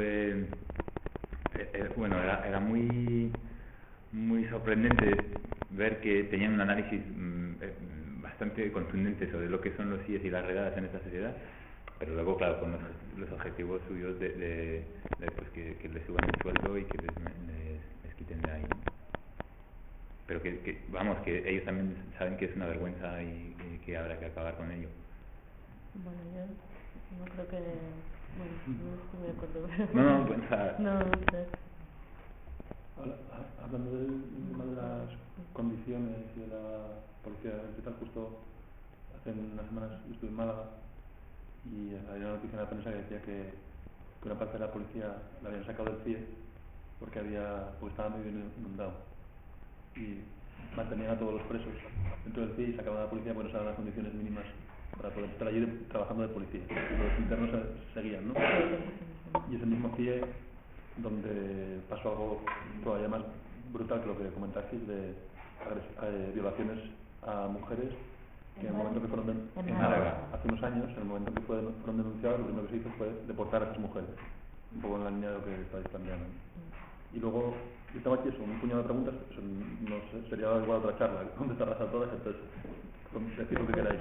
bueno, era muy sorprendente ver que tenían un análisis bastante contundente sobre lo que son los CIEs y las redadas en esta sociedad, pero luego, claro, con los objetivos suyos de pues que les suban el sueldo y que les quiten de ahí, ¿no? Pero vamos, que ellos también saben que es una vergüenza y que habrá que acabar con ello. Bueno, yo no creo que... Bueno, no estoy muy de acuerdo, pero... No, pues, o sea... No sé. Hablando del tema de las condiciones y de la policía, ¿qué tal? Justo hace unas semanas estuve en Málaga y había una noticia en la prensa que decía que una parte de la policía la habían sacado del CIE porque estaba medio inundado, y mantenían a todos los presos dentro del CIE y sacaban a la policía porque no se daban las condiciones mínimas para poder estar allí trabajando de policía, y los internos seguían, ¿no? Y es el mismo CIE donde pasó algo todavía más brutal que lo que comentasteis de violaciones a mujeres, que en el momento que fueron en Málaga, hace unos años, en el momento que fueron denunciadas, lo primero que se hizo fue deportar a esas mujeres, un poco en la línea de lo que estáis planteando. Y luego, yo tengo aquí un puñado de preguntas, no sé, sería igual otra charla, contestarlas a todas, entonces decid lo que queráis.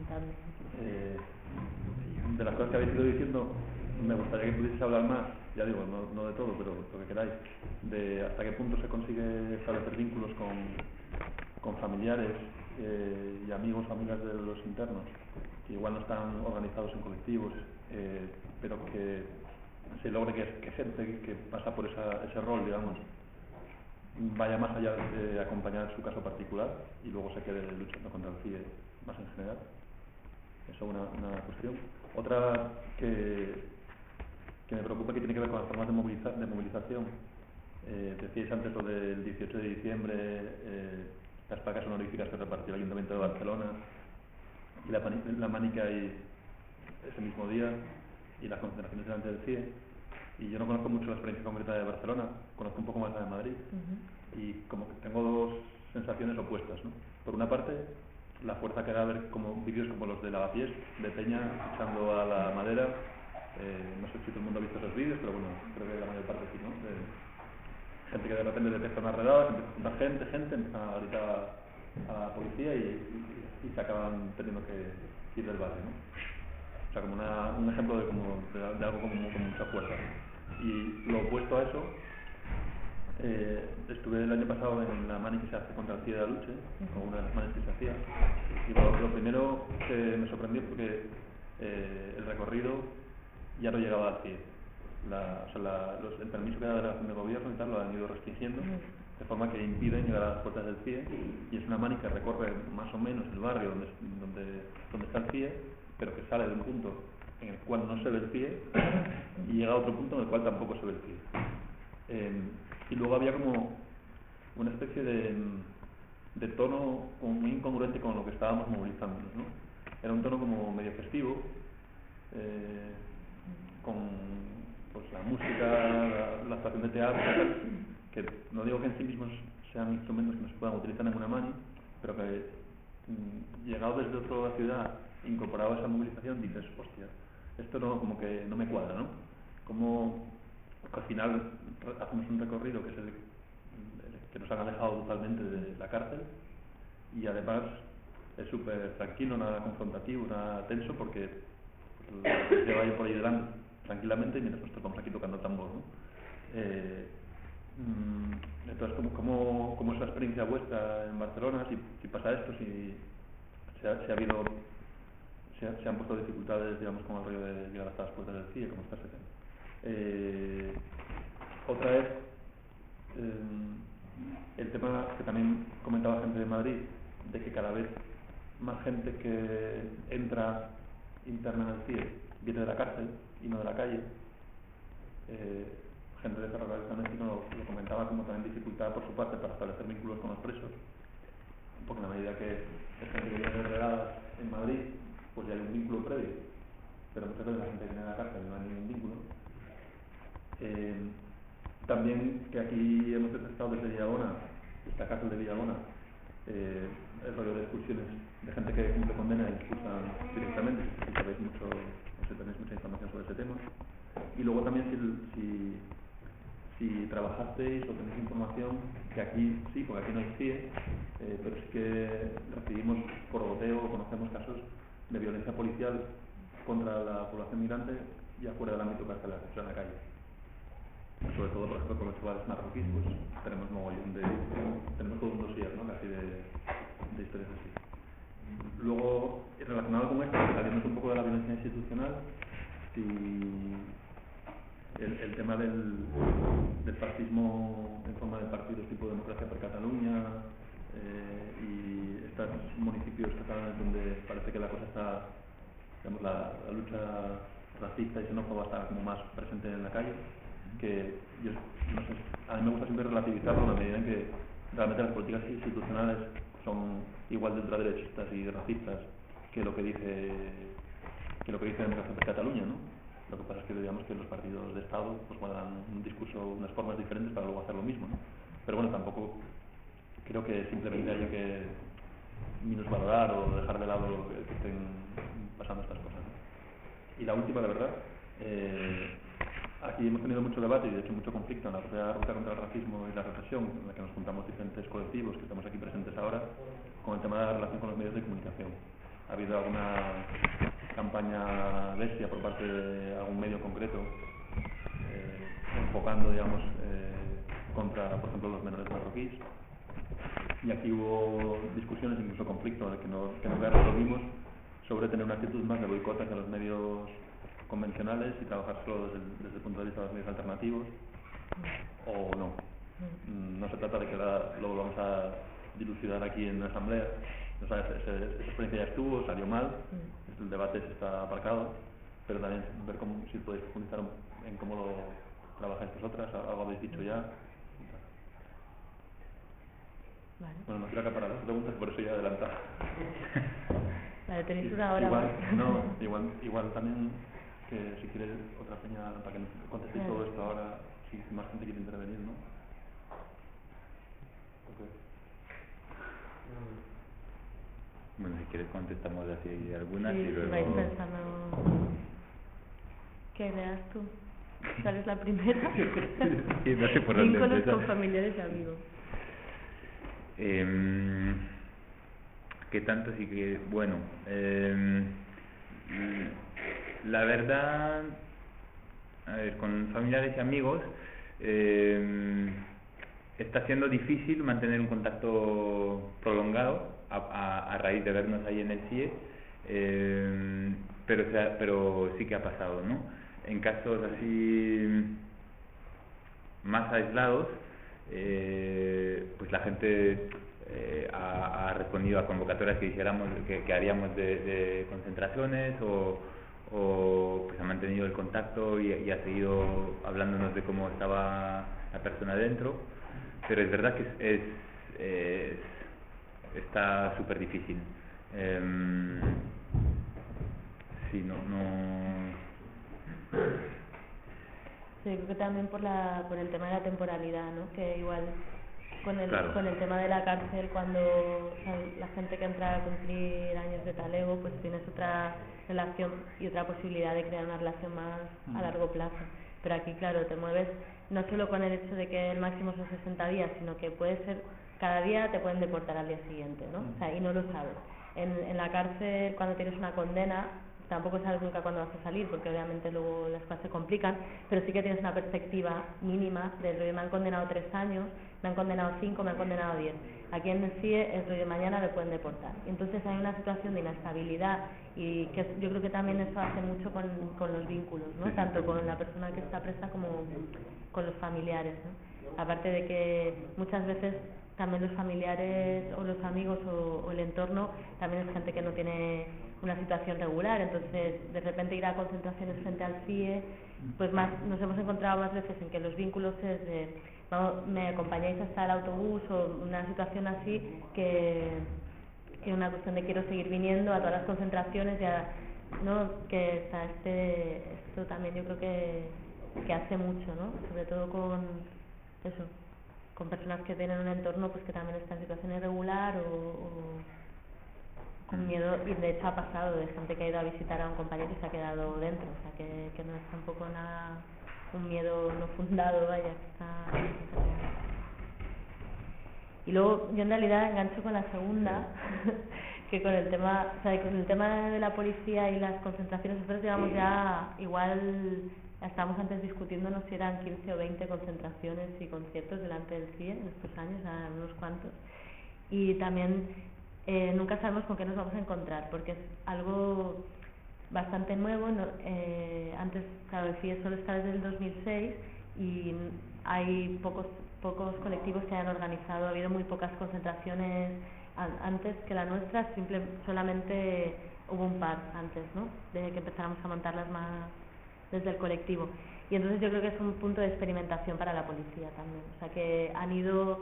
De las cosas que habéis ido diciendo, me gustaría que pudieseis hablar más, ya digo, no de todo, pero lo que queráis, de hasta qué punto se consigue establecer vínculos con familiares y amigos, amigas de los internos, que igual no están organizados en colectivos, pero que se logre que gente que pasa por ese rol, digamos, vaya más allá de acompañar su caso particular y luego se quede luchando contra el CIE más en general. Eso es una cuestión. Otra que me preocupa, que tiene que ver con las formas de movilización. Decíais antes lo del 18 de diciembre, las placas honoríficas que repartió el Ayuntamiento de Barcelona, y la manica ese mismo día, y las concentraciones delante del CIE. Y yo no conozco mucho la experiencia concreta de Barcelona, conozco un poco más la de Madrid, y como que tengo dos sensaciones opuestas, ¿no? Por una parte, la fuerza que da ver como vídeos como los de Lavapiés, de Peña echando a la madera. No sé si todo el mundo ha visto esos vídeos, pero bueno, creo que la mayor parte sí, ¿no? De gente que de repente detecta unas redadas, empieza a gente empieza a gritar a la policía y se acaban teniendo que ir del barrio, ¿no? O sea, como un ejemplo de algo con mucha fuerza. Y lo opuesto a eso, estuve el año pasado en la mani que se hace contra el CIE de Aluche, o una de las manis que se hacía, y lo primero que me sorprendió fue que el recorrido ya no llegaba al CIE. El permiso que da la delegación de gobierno y tal lo han ido restringiendo, de forma que impiden llegar a las puertas del CIE, y es una mani que recorre más o menos el barrio donde está el CIE, pero que sale de un punto en el cual no se ve el CIE y llega a otro punto en el cual tampoco se ve el CIE. Y luego había como una especie de tono muy incongruente con lo que estábamos movilizándonos, ¿no? Era un tono como medio festivo, con pues la música, la actuación de teatro, que no digo que en sí mismos sean instrumentos que no se puedan utilizar en una mani, pero que llegado desde otra ciudad, incorporado a esa movilización, dices, hostia, esto como que no me cuadra, ¿no? Como al final hacemos un recorrido que es el que nos han alejado totalmente de la cárcel, y además es súper tranquilo, nada confrontativo, nada tenso, porque se va a ir por ahí delante tranquilamente y mientras nosotros vamos aquí tocando tambor, ¿no? Entonces, ¿cómo es la experiencia vuestra en Barcelona? Si pasa esto, si se han puesto dificultades, digamos, con el rollo de llegar hasta las puertas del CIE, ¿cómo está ese tema? Otra es el tema que también comentaba gente de Madrid, de que cada vez más gente que entra interna en el CIE viene de la cárcel y no de la calle. Gente de Ferrocarril también lo comentaba como también dificultad por su parte para establecer vínculos con los presos, porque en la medida que es gente que viene de redadas en Madrid, pues ya hay un vínculo previo, pero muchas veces la gente que viene de la cárcel no hay ningún vínculo. También que aquí hemos detectado desde Villabona, esta cárcel de Villabona, el rollo de expulsiones de gente que cumple condena y expulsan directamente, si sabéis mucho, no sé, tenéis mucha información sobre ese tema. Y luego también si trabajasteis o tenéis información, que aquí sí, porque aquí no hay CIE, pero sí que recibimos por goteo o conocemos casos de violencia policial contra la población migrante y afuera del ámbito carcelario, o sea, en la calle. Sobre todo, por ejemplo, con los chavales marroquíes, pues tenemos tenemos todo un dossier, ¿no? Casi de historias así. Luego, relacionado con esto, saliendo un poco de la violencia institucional, el tema del fascismo en forma de partidos tipo Democracia per Cataluña y estos municipios catalanes donde parece que la cosa está, digamos, la lucha racista y xenófoba está como más presente en la calle, que yo no sé, a mí me gusta siempre relativizarlo en la medida en que realmente las políticas institucionales son igual de ultraderechistas y racistas que lo que dice Democracia per Cataluña, ¿no? Lo que pasa es que digamos que los partidos de Estado pues guardan un discurso, unas formas diferentes para luego hacer lo mismo, ¿no? Pero bueno, tampoco creo que simplemente haya que minusvalorar o dejar de lado que estén pasando estas cosas, ¿no? Y la última, de verdad, aquí hemos tenido mucho debate y de hecho mucho conflicto en la propia ruta contra el racismo y la represión, en la que nos juntamos diferentes colectivos que estamos aquí presentes ahora, con el tema de la relación con los medios de comunicación. Ha habido alguna campaña bestia por parte de algún medio concreto, enfocando, digamos, contra, por ejemplo, los menores marroquíes. Y aquí hubo discusiones, incluso conflictos, que nunca resolvimos, sobre tener una actitud más de boicot hacia los medios convencionales y trabajar solo desde el punto de vista de los medios alternativos, o no. No se trata de que lo vamos a dilucidar aquí en la asamblea. O sea, esa experiencia ya estuvo, salió mal, el debate está aparcado, pero también ver si podéis profundizar en cómo lo trabajáis vosotras, algo habéis dicho ya. Vale. Bueno, no quiero acaparar las preguntas, por eso ya adelantaba. Vale, tenéis una hora igual, más. No, igual también que si quieres otra peña para que contestéis todo esto ahora, si más gente quiere intervenir, ¿no? Okay. Bueno, si quieres contestamos así algunas sí, y luego... vais pensando... ¿Qué leas tú? ¿Cuál es la primera? Sí, no sé por dónde Vínculos empezar. con familiares y amigos. ¿Qué tanto sí que...? Bueno, la verdad, a ver, con familiares y amigos está siendo difícil mantener un contacto prolongado a raíz de vernos ahí en el CIE, pero sí que ha pasado, ¿no? En casos así más aislados, pues la gente ha respondido a convocatorias que haríamos de concentraciones o pues ha mantenido el contacto y ha seguido hablándonos de cómo estaba la persona dentro, pero es verdad que está súper difícil. Sí, no. Sí, creo que también por el tema de la temporalidad, ¿no? Que igual Claro. con el tema de la cárcel, cuando o sea, la gente que entra a cumplir años de talego, pues tienes otra relación y otra posibilidad de crear una relación más a largo plazo. Pero aquí, claro, te mueves no solo con el hecho de que el máximo son 60 días, sino que puede ser, cada día te pueden deportar al día siguiente, ¿no? O sea, y no lo sabes. En la cárcel, cuando tienes una condena, tampoco sabes nunca cuándo vas a salir, porque obviamente luego las cosas se complican, pero sí que tienes una perspectiva mínima del rollo, me han condenado 3 años, me han condenado 5, me han condenado 10. Aquí en el CIE el rollo de mañana me pueden deportar. Entonces hay una situación de inestabilidad y que yo creo que también eso hace mucho con los vínculos, ¿no? Tanto con la persona que está presa como con los familiares, ¿no? Aparte de que muchas veces también los familiares o los amigos o el entorno también es gente que no tiene una situación regular, entonces de repente ir a concentraciones frente al CIE, pues más nos hemos encontrado más veces en que los vínculos es de vamos, me acompañáis hasta el autobús o una situación así que una cuestión de quiero seguir viniendo a todas las concentraciones, ya no, que está esto también yo creo que hace mucho, ¿no? Sobre todo con eso, con personas que tienen un entorno pues que también está en situación irregular o con miedo, y de hecho ha pasado de gente que ha ido a visitar a un compañero y se ha quedado dentro, o sea que no es tampoco un miedo no fundado, vaya, que está. Y luego yo en realidad engancho con la segunda, que con el tema, o sea, con el tema de la policía y las concentraciones, nosotros llevamos ya igual, estábamos antes discutiéndonos si eran 15 o 20 concentraciones y conciertos delante del CIE en estos años, unos cuantos, y también nunca sabemos con qué nos vamos a encontrar, porque es algo bastante nuevo, ¿no? Antes, claro, el CIE solo está desde el 2006 y hay pocos colectivos que hayan organizado, ha habido muy pocas concentraciones antes que la nuestra, solamente hubo un par antes, ¿no? De que empezáramos a montarlas más desde el colectivo. Y entonces yo creo que es un punto de experimentación para la policía también, o sea que han ido,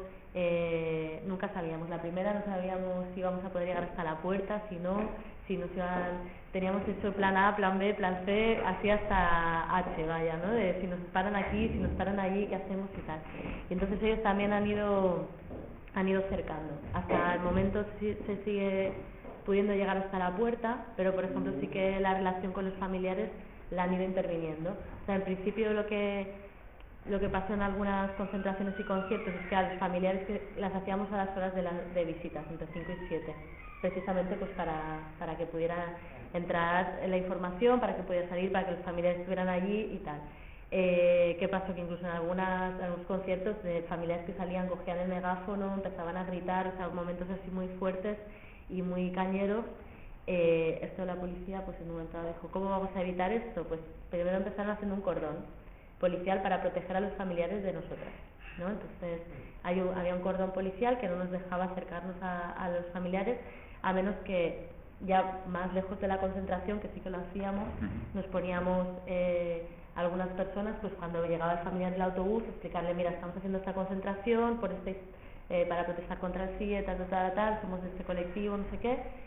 nunca sabíamos, la primera no sabíamos si íbamos a poder llegar hasta la puerta, si no, si nos teníamos hecho plan A, plan B, plan C, así hasta H, vaya, ¿no? De si nos paran aquí, si nos paran allí, ¿qué hacemos y tal? Y entonces ellos también han ido cercando. Hasta el momento se sigue pudiendo llegar hasta la puerta, pero por ejemplo sí que la relación con los familiares la han ido interviniendo. O sea, en principio lo que pasó en algunas concentraciones y conciertos es que a los familiares que las hacíamos a las horas de visitas, entre 5 y 7, precisamente pues para que pudiera entrar en la información, para que pudiera salir, para que los familiares estuvieran allí y tal. ¿Qué pasó? Que incluso en algunos conciertos de familiares que salían, cogían el megáfono, empezaban a gritar, o sea, momentos así muy fuertes y muy cañeros. Esto de la policía pues en un momento dijo, ¿cómo vamos a evitar esto? Pues primero empezaron haciendo un cordón policial para proteger a los familiares de nosotras, ¿no? Entonces había un cordón policial que no nos dejaba acercarnos a los familiares, a menos que ya más lejos de la concentración, que sí que lo hacíamos, nos poníamos algunas personas, pues cuando llegaba el familiar del autobús, explicarle, mira, estamos haciendo esta concentración por para protestar contra el CIE, tal, somos de este colectivo, no sé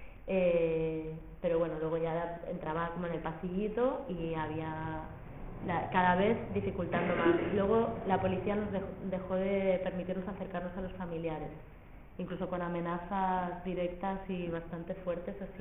qué, pero bueno, luego ya entraba como en el pasillito y había cada vez dificultando más. Luego la policía nos dejó de permitirnos acercarnos a los familiares, incluso con amenazas directas y bastante fuertes, así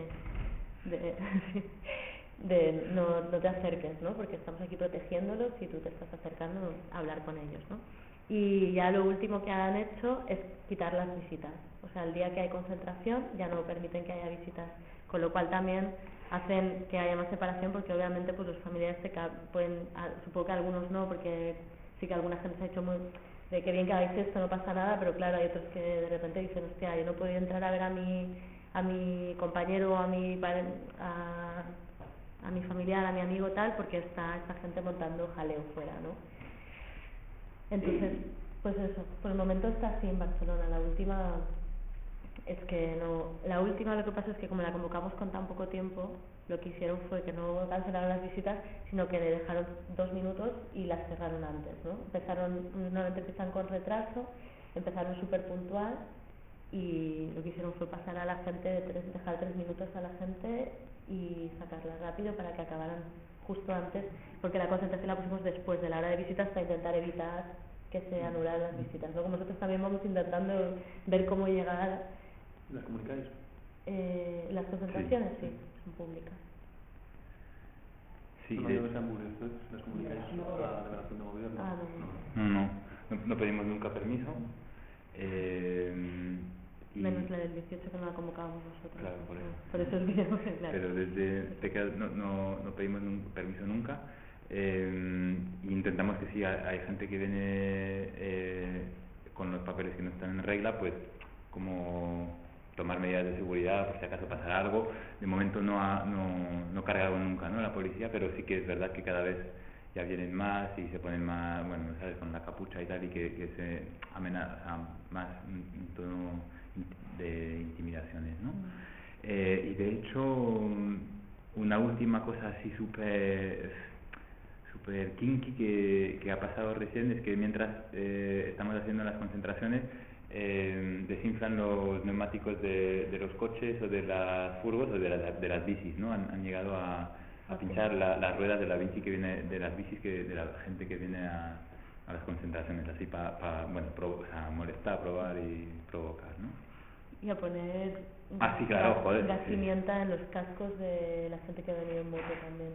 de no te acerques, ¿no? Porque estamos aquí protegiéndolos y tú te estás acercando a hablar con ellos, ¿no? Y ya lo último que han hecho es quitar las visitas, o sea, el día que hay concentración ya no permiten que haya visitas, con lo cual también hacen que haya más separación, porque obviamente pues los familiares pueden, supongo que algunos no, porque sí que alguna gente se ha hecho muy de que bien que hagáis esto, no pasa nada, pero claro, hay otros que de repente dicen, hostia, yo no puedo entrar a ver a mi compañero o a mi familiar, a mi amigo tal, porque está esta gente montando jaleo fuera, ¿no? Entonces, pues eso, por el momento está así en Barcelona. La última lo que pasa es que como la convocamos con tan poco tiempo, lo que hicieron fue que no cancelaron las visitas, sino que le dejaron 2 minutos y las cerraron antes, ¿no? Normalmente empiezan con retraso, empezaron súper puntual y lo que hicieron fue pasar a la gente, dejar 3 minutos a la gente y sacarla rápido para que acabaran justo antes, porque la concentración la pusimos después de la hora de visitas para intentar evitar que se anularan las visitas, ¿no? Como nosotros también vamos intentando ver cómo llegar. ¿Las comunicáis? Las concentraciones sí, son públicas. Sí, no digo que sean burgueses, les comunicáis a la delegación de gobierno. Ah, no. No pedimos nunca permiso. Y Menos la del 18 que no la convocábamos nosotros. Claro, por eso. Por eso olvidamos, claro. Pero no pedimos permiso nunca. Y intentamos que si hay gente que viene con los papeles que no están en regla, pues como tomar medidas de seguridad por si acaso pasara algo. De momento no cargado nunca, ¿no?, la policía, pero sí que es verdad que cada vez ya vienen más y se ponen más, bueno, sabes, con la capucha y tal, y que se amenaza más un tono de intimidaciones, ¿no? Y de hecho, una última cosa así súper kinky que ha pasado recién es que mientras estamos haciendo las concentraciones, desinflan los neumáticos de los coches o de las furgos o de las bicis, ¿no? Han llegado a pinchar las ruedas de la bici que viene, de las bicis de la gente que viene a las concentraciones, así para molestar, probar y provocar, ¿no? Y a poner sí, claro, joder, gas sí. pimienta en los cascos de la gente que ha venido en moto también.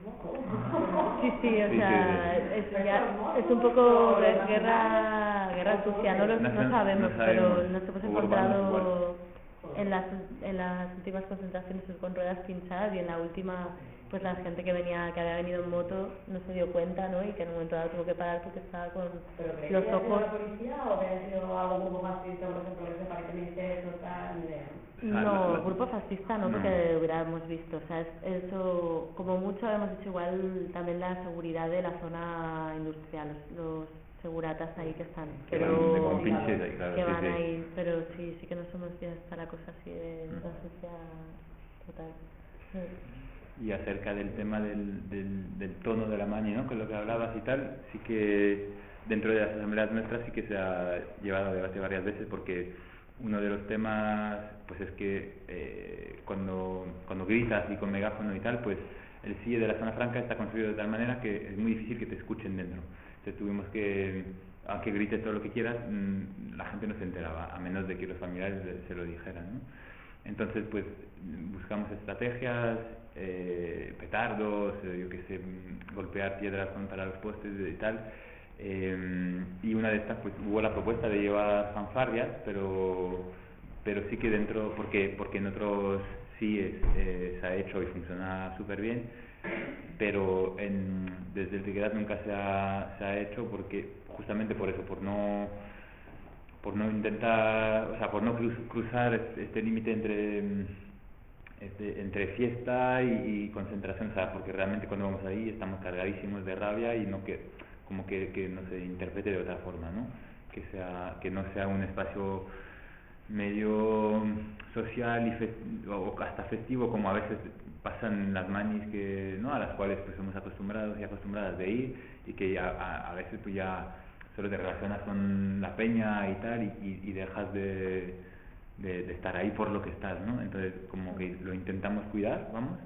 Sí, o sea, es un poco guerra sucia, no sabemos, pero nos hemos encontrado en las últimas concentraciones con ruedas pinchadas, y en la última pues la gente que había venido en moto no se dio cuenta, ¿no? Y que en un momento dado tuvo que parar porque estaba con los ojos. ¿La policía o que haya sido algo un poco fascista, por ejemplo, que se parece ministerio, tal, ni idea? No, grupo fascista no, porque hubiéramos visto, o sea, eso, como mucho habíamos hecho igual también la seguridad de la zona industrial, los seguratas ahí que están, pero con pinches ahí, claro, que sí, van sí. ahí, pero sí que nos hemos visto hasta la cosa así de la sucia total. Y acerca del tema del tono de la mani, ¿no?, con lo que hablabas y tal, sí que dentro de las asambleas nuestras sí que se ha llevado a debate varias veces, porque uno de los temas pues es que cuando gritas y con megáfono y tal, pues el CIE de la zona franca está construido de tal manera que es muy difícil que te escuchen dentro. Entonces tuvimos que, aunque grites todo lo que quieras, la gente no se enteraba, a menos de que los familiares se lo dijeran, ¿no? Entonces pues buscamos estrategias, petardos, yo qué sé, golpear piedras contra los postes y tal. Y una de estas pues hubo la propuesta de llevar fanfarrias, pero sí que dentro, porque en otros sí se ha hecho y funciona súper bien, pero desde el Triguerat nunca se ha hecho, porque justamente por eso, por no intentar, o sea, por no cruzar este límite entre fiesta y concentración, o sea, porque realmente cuando vamos ahí estamos cargadísimos de rabia y no que no se interprete de otra forma, ¿no? Que no sea un espacio medio social o hasta festivo, como a veces pasan las manis a las cuales pues somos acostumbrados y acostumbradas de ir, y que a veces pues ya solo te relacionas con la peña y tal, y dejas de estar ahí por lo que estás, ¿no? Entonces como que lo intentamos cuidar, vamos.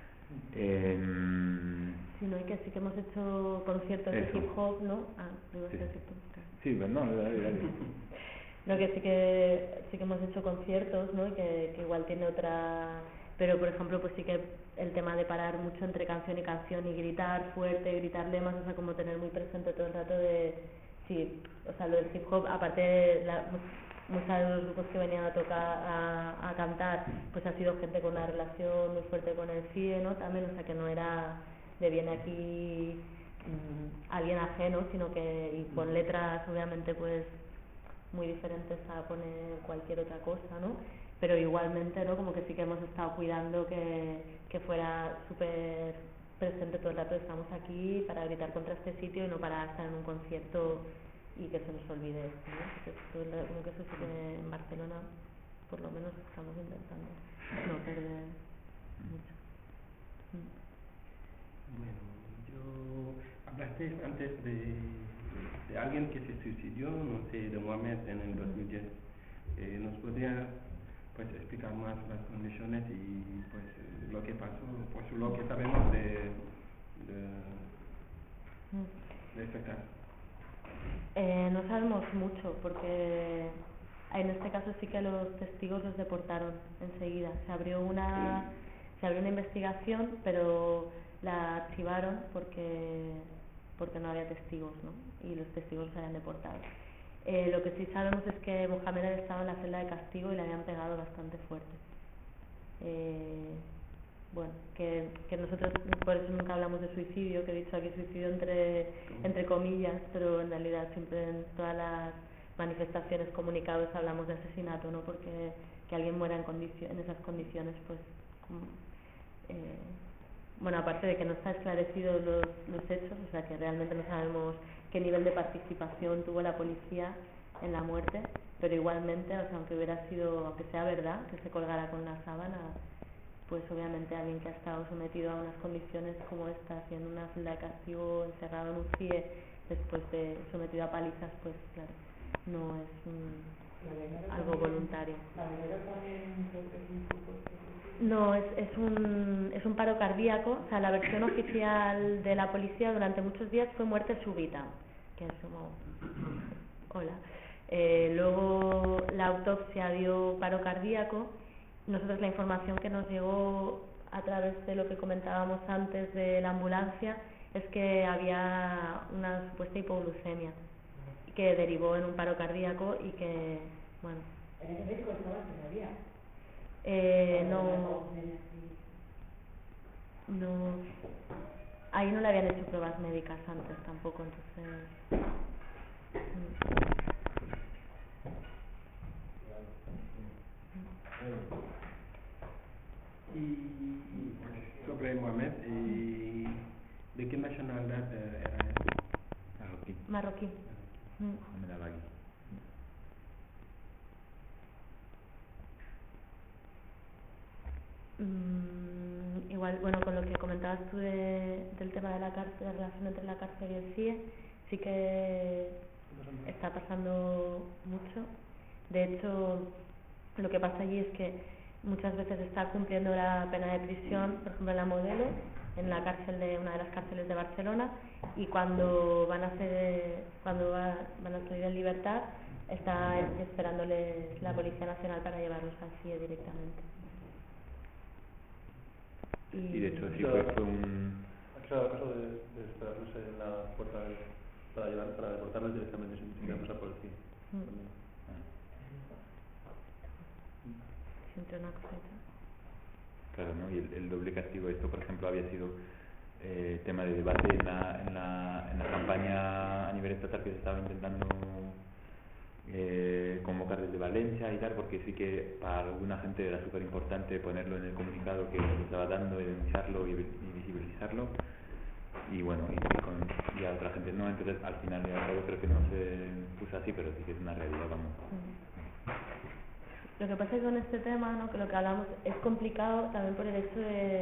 Sí, ¿no? Y que sí que hemos hecho conciertos de hip hop, ¿no? Sí, pero no, dale. No, que sí que hemos hecho conciertos, ¿no? Y que igual tiene otra... Pero, por ejemplo, pues sí que el tema de parar mucho entre canción y canción y gritar fuerte, gritar lemas, o sea, como tener muy presente todo el rato sí, o sea, lo del hip hop, aparte de muchos de los grupos que venían a tocar, a cantar, pues ha sido gente con una relación muy fuerte con el CIE, ¿no? También, o sea, que no era de viene aquí alguien ajeno, sino que y con letras, obviamente, pues muy diferentes a poner cualquier otra cosa, ¿no? Pero igualmente, ¿no? Como que sí que hemos estado cuidando que fuera súper presente todo el rato, estamos aquí para gritar contra este sitio y no para estar en un concierto y que se nos olvide esto, ¿no? Porque como que eso sí que en Barcelona por lo menos estamos intentando no perder mucho. Bueno, hablaste antes de alguien que se suicidió, no sé, de Mohamed en el 2010. ¿Nos podría pues explicar más las condiciones y pues lo que pasó, pues lo que sabemos de este caso? No sabemos mucho porque en este caso sí que los testigos los deportaron enseguida. Se abrió una investigación, pero la archivaron porque no había testigos, ¿no? Y los testigos se habían deportado. Lo que sí sabemos es que Mohamed estaba en la celda de castigo y le habían pegado bastante fuerte. Bueno, que nosotros por eso nunca hablamos de suicidio, que he dicho aquí suicidio entre comillas, pero en realidad siempre en todas las manifestaciones, comunicados hablamos de asesinato, ¿no? Porque que alguien muera en esas condiciones, pues bueno, aparte de que no está esclarecido los hechos, o sea que realmente no sabemos qué nivel de participación tuvo la policía en la muerte, pero igualmente, o sea, aunque sea verdad que se colgara con la sábana, pues obviamente alguien que ha estado sometido a unas condiciones como estas y en una celda de castigo, encerrado en un CIE, después de sometido a palizas, pues claro, no es algo voluntario. No, es un paro cardíaco. O sea, la versión oficial de la policía durante muchos días fue muerte súbita, que es como hola. Luego la autopsia dio paro cardíaco. Nosotros la información que nos llegó a través de lo que comentábamos antes de la ambulancia es que había una supuesta hipoglucemia que derivó en un paro cardíaco y que, bueno... ¿En ese médico estaba todavía? No, ahí no le habían hecho pruebas médicas antes tampoco, entonces... Y sobre Mohamed, ¿de qué nacionalidad era él? Marroquí. Mohamed Al-Bagui. Igual, bueno, con lo que comentabas tú del tema de la cárcel, la relación entre la cárcel y el CIE, sí que está pasando mucho. De hecho, lo que pasa allí es que muchas veces está cumpliendo la pena de prisión, por ejemplo en la Modelo, en la cárcel de una de las cárceles de Barcelona, y cuando van a salir en libertad, está esperándoles la Policía Nacional para llevarlos al CIE directamente. Y de hecho sí fue un... Aquí se ha dado caso de esperarlos en la puerta para deportarles directamente sin que pasar por el CIE. Claro, ¿no? Y el doble castigo, esto por ejemplo había sido tema de debate en la campaña a nivel estatal que se estaba intentando convocar desde Valencia y tal, porque sí que para alguna gente era súper importante ponerlo en el comunicado que se estaba dando, denunciarlo y visibilizarlo, y bueno, y a otra gente no, entonces al final yo creo que no se puso así, pero sí que es una realidad, vamos. Lo que pasa es que con este tema, ¿no?, que lo que hablamos es complicado también por el hecho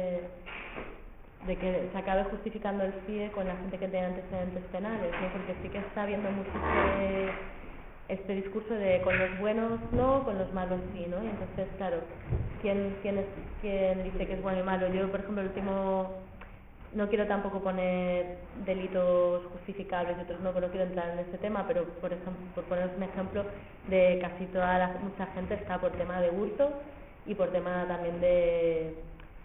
de que se acabe justificando el CIE con la gente que tiene antecedentes penales, ¿no? Porque sí que está habiendo mucho este discurso de con los buenos no, con los malos sí, ¿no? Y entonces, claro, ¿quién dice que es bueno y malo? Yo, por ejemplo, el último... No quiero tampoco poner delitos justificables y otros no quiero entrar en ese tema, pero por ejemplo, por poner un ejemplo, de casi mucha gente está por tema de hurto y por tema también de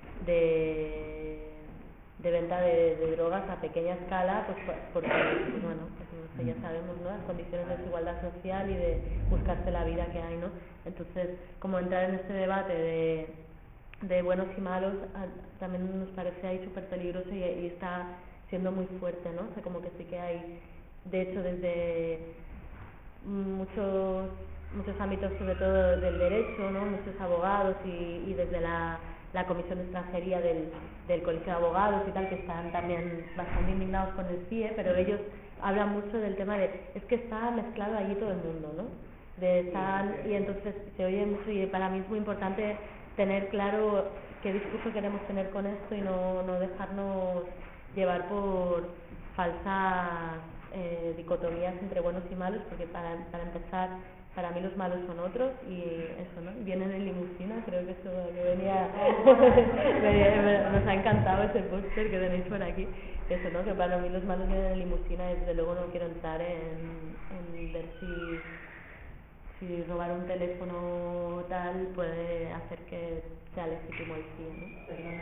venta de drogas a pequeña escala, pues porque, bueno, pues ya sabemos, ¿no?, las condiciones de desigualdad social y de buscarse la vida que hay, ¿no? Entonces, como entrar en este debate de buenos y malos también nos parece ahí súper peligroso y está siendo muy fuerte, ¿no? O sea, como que sí que hay, de hecho, desde muchos ámbitos, sobre todo del derecho, ¿no?, muchos abogados y desde la Comisión de Extranjería del Colegio de Abogados y tal, que están también bastante indignados con el CIE, pero ellos hablan mucho del tema es que está mezclado allí todo el mundo, ¿no? Y entonces se oye mucho, y para mí es muy importante tener claro qué discurso queremos tener con esto y no dejarnos llevar por falsas dicotomías entre buenos y malos, porque para empezar, para mí los malos son otros, y eso, ¿no? Vienen en limusina, creo que eso que venía nos ha encantado ese póster que tenéis por aquí, eso, ¿no?, que para mí los malos vienen en limusina, y desde luego no quiero entrar en ver si robar un teléfono tal puede hacer que sea legítimo el CIE, ¿no? Perdona,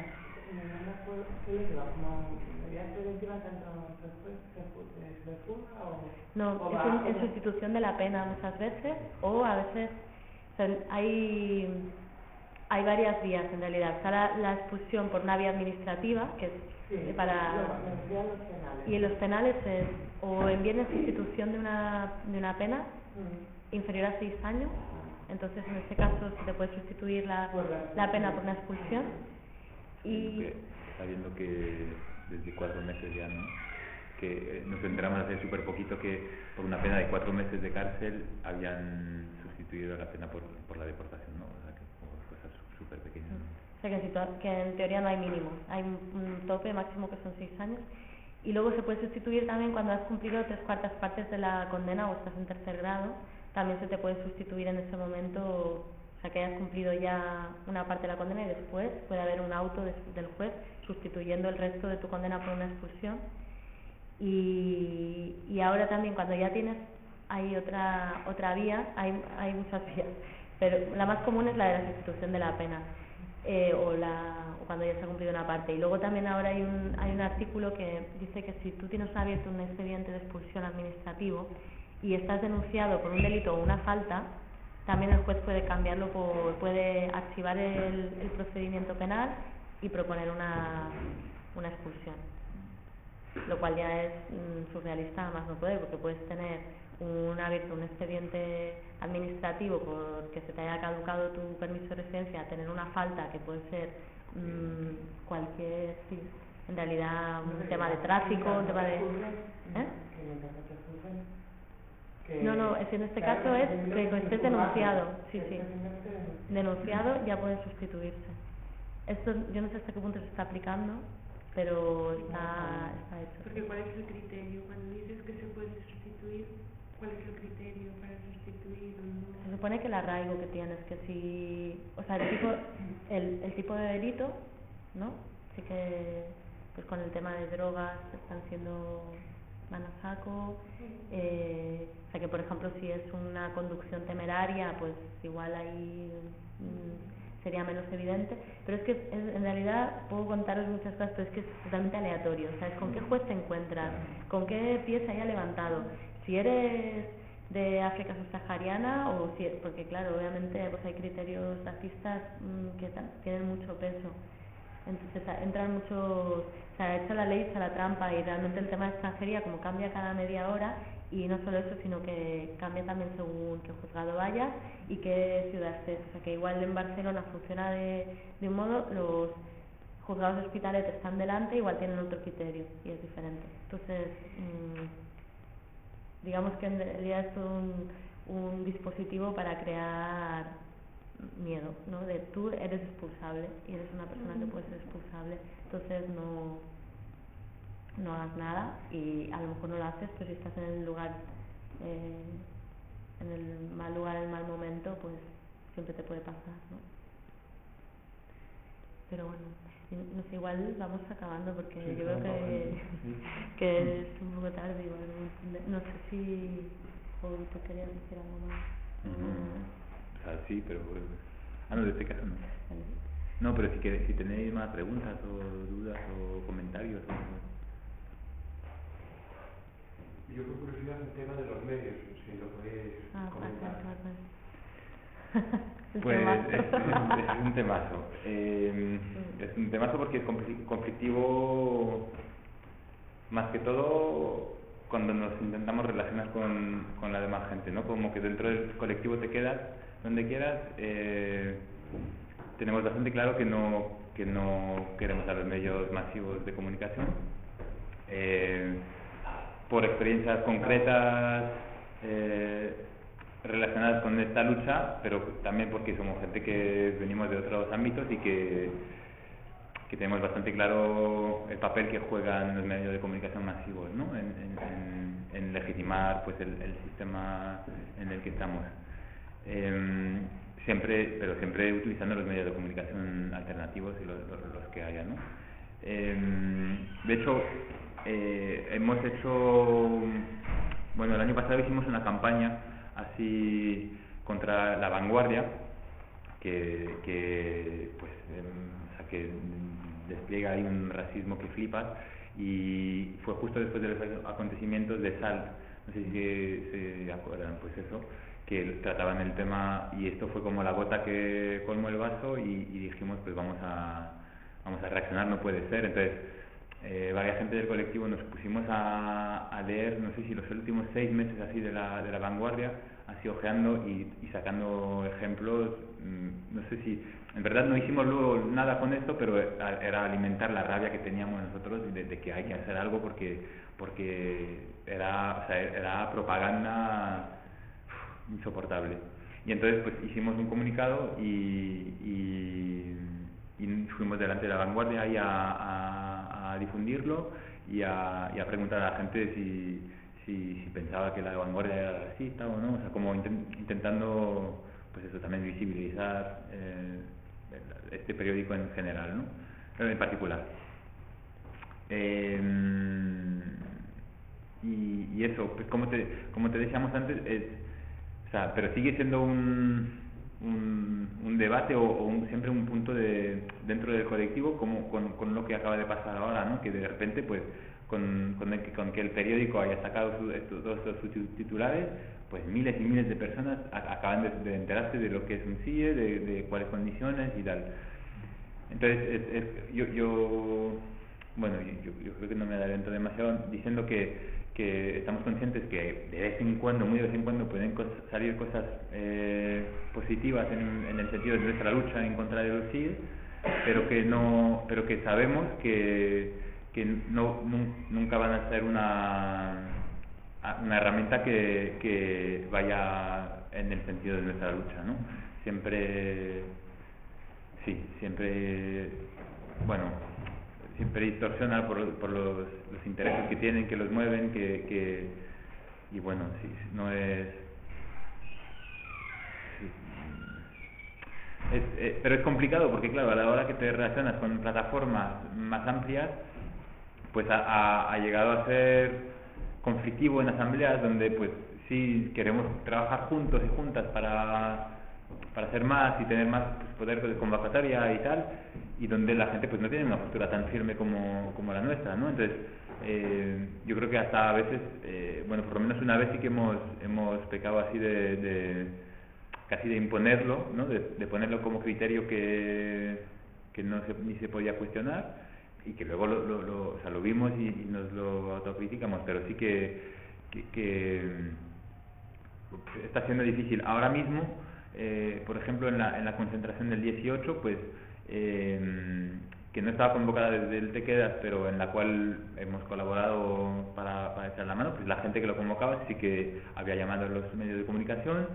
¿Qué es como medida preventiva tanto se fuga o...? No, es en sustitución de la pena muchas veces, o a veces hay varias vías en realidad. Está la expulsión por una vía administrativa, que es para... Y en los penales es o en bien en sustitución de una pena inferior a 6 años, entonces en este caso se te puede sustituir la pena por una expulsión. Y sabiendo que desde 4 meses ya, ¿no? Que nos enteramos hace súper poquito que por una pena de 4 meses de cárcel habían sustituido la pena por la deportación, ¿no? O sea, que cosas súper pequeñas, ¿no? O sea que en teoría no hay mínimo, hay un tope máximo que son 6 años. Y luego se puede sustituir también cuando has cumplido 3/4 partes de la condena o estás en tercer grado, también se te puede sustituir en ese momento, o sea que hayas cumplido ya una parte de la condena y después puede haber un auto del juez sustituyendo el resto de tu condena por una expulsión. Y ahora también cuando ya hay otra vía, hay muchas vías, pero la más común es la de la sustitución de la pena. O cuando ya se ha cumplido una parte. Y luego también ahora hay un artículo que dice que si tú tienes abierto un expediente de expulsión administrativo y estás denunciado por un delito o una falta, también el juez puede cambiarlo, puede archivar el procedimiento penal y proponer una expulsión, lo cual ya es surrealista, más no puede, porque puedes tener abierto un expediente administrativo porque se te haya caducado tu permiso de residencia, tener una falta que puede ser cualquier, sí, en realidad un tema de tráfico, un tema de... No, en este caso es que estés denunciado, sí, denunciado ya puede sustituirse. Esto yo no sé hasta qué punto se está aplicando, pero está hecho. Porque ¿cuál es el criterio? Cuando dices que se puede sustituir, ¿cuál es el criterio para sustituir o no? Se supone que el arraigo que tienes, que si... O sea, el tipo de delito, ¿no? Sí que pues con el tema de drogas están siendo... van a saco, o sea que por ejemplo si es una conducción temeraria pues igual ahí sería menos evidente, pero es que en realidad puedo contaros muchas cosas, pero es que es totalmente aleatorio, ¿sabes? ¿Con qué juez te encuentras? ¿Con qué pie se haya levantado? Si eres de África subsahariana o si, porque claro, obviamente pues hay criterios racistas que tienen mucho peso. Entonces entran muchos, o sea, echa la ley, echa la trampa, y realmente el tema de extranjería como cambia cada media hora, y no solo eso, sino que cambia también según qué juzgado vayas y qué ciudad estés. O sea que igual en Barcelona funciona de un modo, los juzgados de Hospitalet están delante, igual tienen otro criterio y es diferente. Entonces, digamos que en realidad es un dispositivo para crear miedo, ¿no? De tú eres expulsable y eres una persona que puede ser expulsable, entonces no hagas nada, y a lo mejor no lo haces, pero si estás en el lugar, en el mal lugar, en el mal momento, pues siempre te puede pasar, ¿no? Pero bueno, no sé, igual vamos acabando porque sí, yo creo que es un poco tarde, igual, no sé si tú querías decir algo más. Sí, pero... no, de este caso no. No, pero si tenéis más preguntas o dudas o comentarios Yo por curiosidad el tema de los medios, si lo podéis comentar. Pues es un temazo. Es un temazo porque es conflictivo más que todo cuando nos intentamos relacionar con la demás gente, ¿no? Como que dentro del colectivo te quedas donde quieras. Tenemos bastante claro que no queremos a los medios masivos de comunicación, por experiencias concretas relacionadas con esta lucha, pero también porque somos gente que venimos de otros ámbitos y que tenemos bastante claro el papel que juegan los medios de comunicación masivos, ¿no? en legitimar pues el sistema en el que estamos. Siempre utilizando los medios de comunicación alternativos y los que haya, ¿no? De hecho, hemos hecho, bueno, el año pasado hicimos una campaña así contra La Vanguardia, que despliega ahí un racismo que flipas, y fue justo después de los acontecimientos de Salt, no sé si se acuerdan, pues eso, que trataban el tema, y esto fue como la gota que colmó el vaso, y dijimos pues vamos a reaccionar, no puede ser. Entonces varias gente del colectivo nos pusimos a leer, no sé si los últimos 6 meses así de la Vanguardia, así ojeando y sacando ejemplos. No sé si en verdad no hicimos luego nada con esto, pero era alimentar la rabia que teníamos nosotros de que hay que hacer algo, porque era propaganda insoportable. Y entonces pues hicimos un comunicado y fuimos delante de la Vanguardia ahí a difundirlo y a preguntar a la gente si pensaba que la Vanguardia era racista o no, o sea, como intentando pues eso, también visibilizar este periódico en general, ¿no? En particular. Y eso, pues como te decíamos antes, o sea, pero sigue siendo un debate o siempre un punto dentro del colectivo, como con lo que acaba de pasar ahora, ¿no? Que de repente pues con que el periódico haya sacado todos sus titulares, pues miles y miles de personas acaban de enterarse de lo que es un CIE, de cuáles condiciones y tal. Entonces yo creo que no me adelanto demasiado diciendo que estamos conscientes que de vez en cuando, muy de vez en cuando, pueden salir cosas positivas en el sentido de nuestra lucha en contra de los CIE, pero que sabemos que nunca van a ser una herramienta que vaya en el sentido de nuestra lucha, ¿no? Siempre distorsionan por los intereses que tienen, que los mueven, y bueno, sí, no es... pero es complicado porque claro, a la hora que te relacionas con plataformas más amplias, pues ha llegado a ser conflictivo en asambleas donde pues sí queremos trabajar juntos y juntas para hacer más y tener más pues, poder de convocatoria y tal, y donde la gente pues no tiene una postura tan firme como la nuestra, ¿no? Entonces yo creo que hasta a veces, bueno, por lo menos una vez sí que hemos pecado así casi de imponerlo, ¿no? De ponerlo como criterio que no ni se podía cuestionar, y que luego lo vimos y nos lo autocriticamos, pero sí que está siendo difícil. Ahora mismo, por ejemplo, en la concentración del 18, pues que no estaba convocada desde el Te Quedas, pero en la cual hemos colaborado para echar la mano, pues la gente que lo convocaba sí que había llamado a los medios de comunicación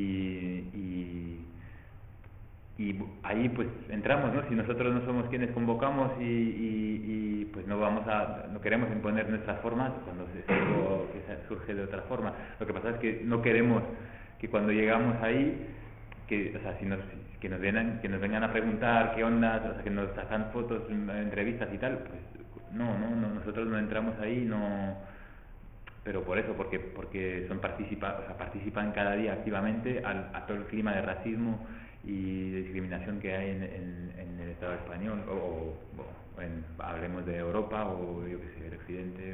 y ahí pues entramos, ¿no? Si nosotros no somos quienes convocamos y pues no queremos imponer nuestras formas cuando que surge de otra forma. Lo que pasa es que no queremos que cuando llegamos ahí, o sea, que nos vengan a preguntar qué onda, o sea, que nos sacan fotos, entrevistas y tal, pues no, nosotros no entramos ahí, no. Pero por eso, porque participan cada día activamente a todo el clima de racismo y de discriminación que hay en el Estado español, o hablemos de Europa, o yo que sé, el Occidente,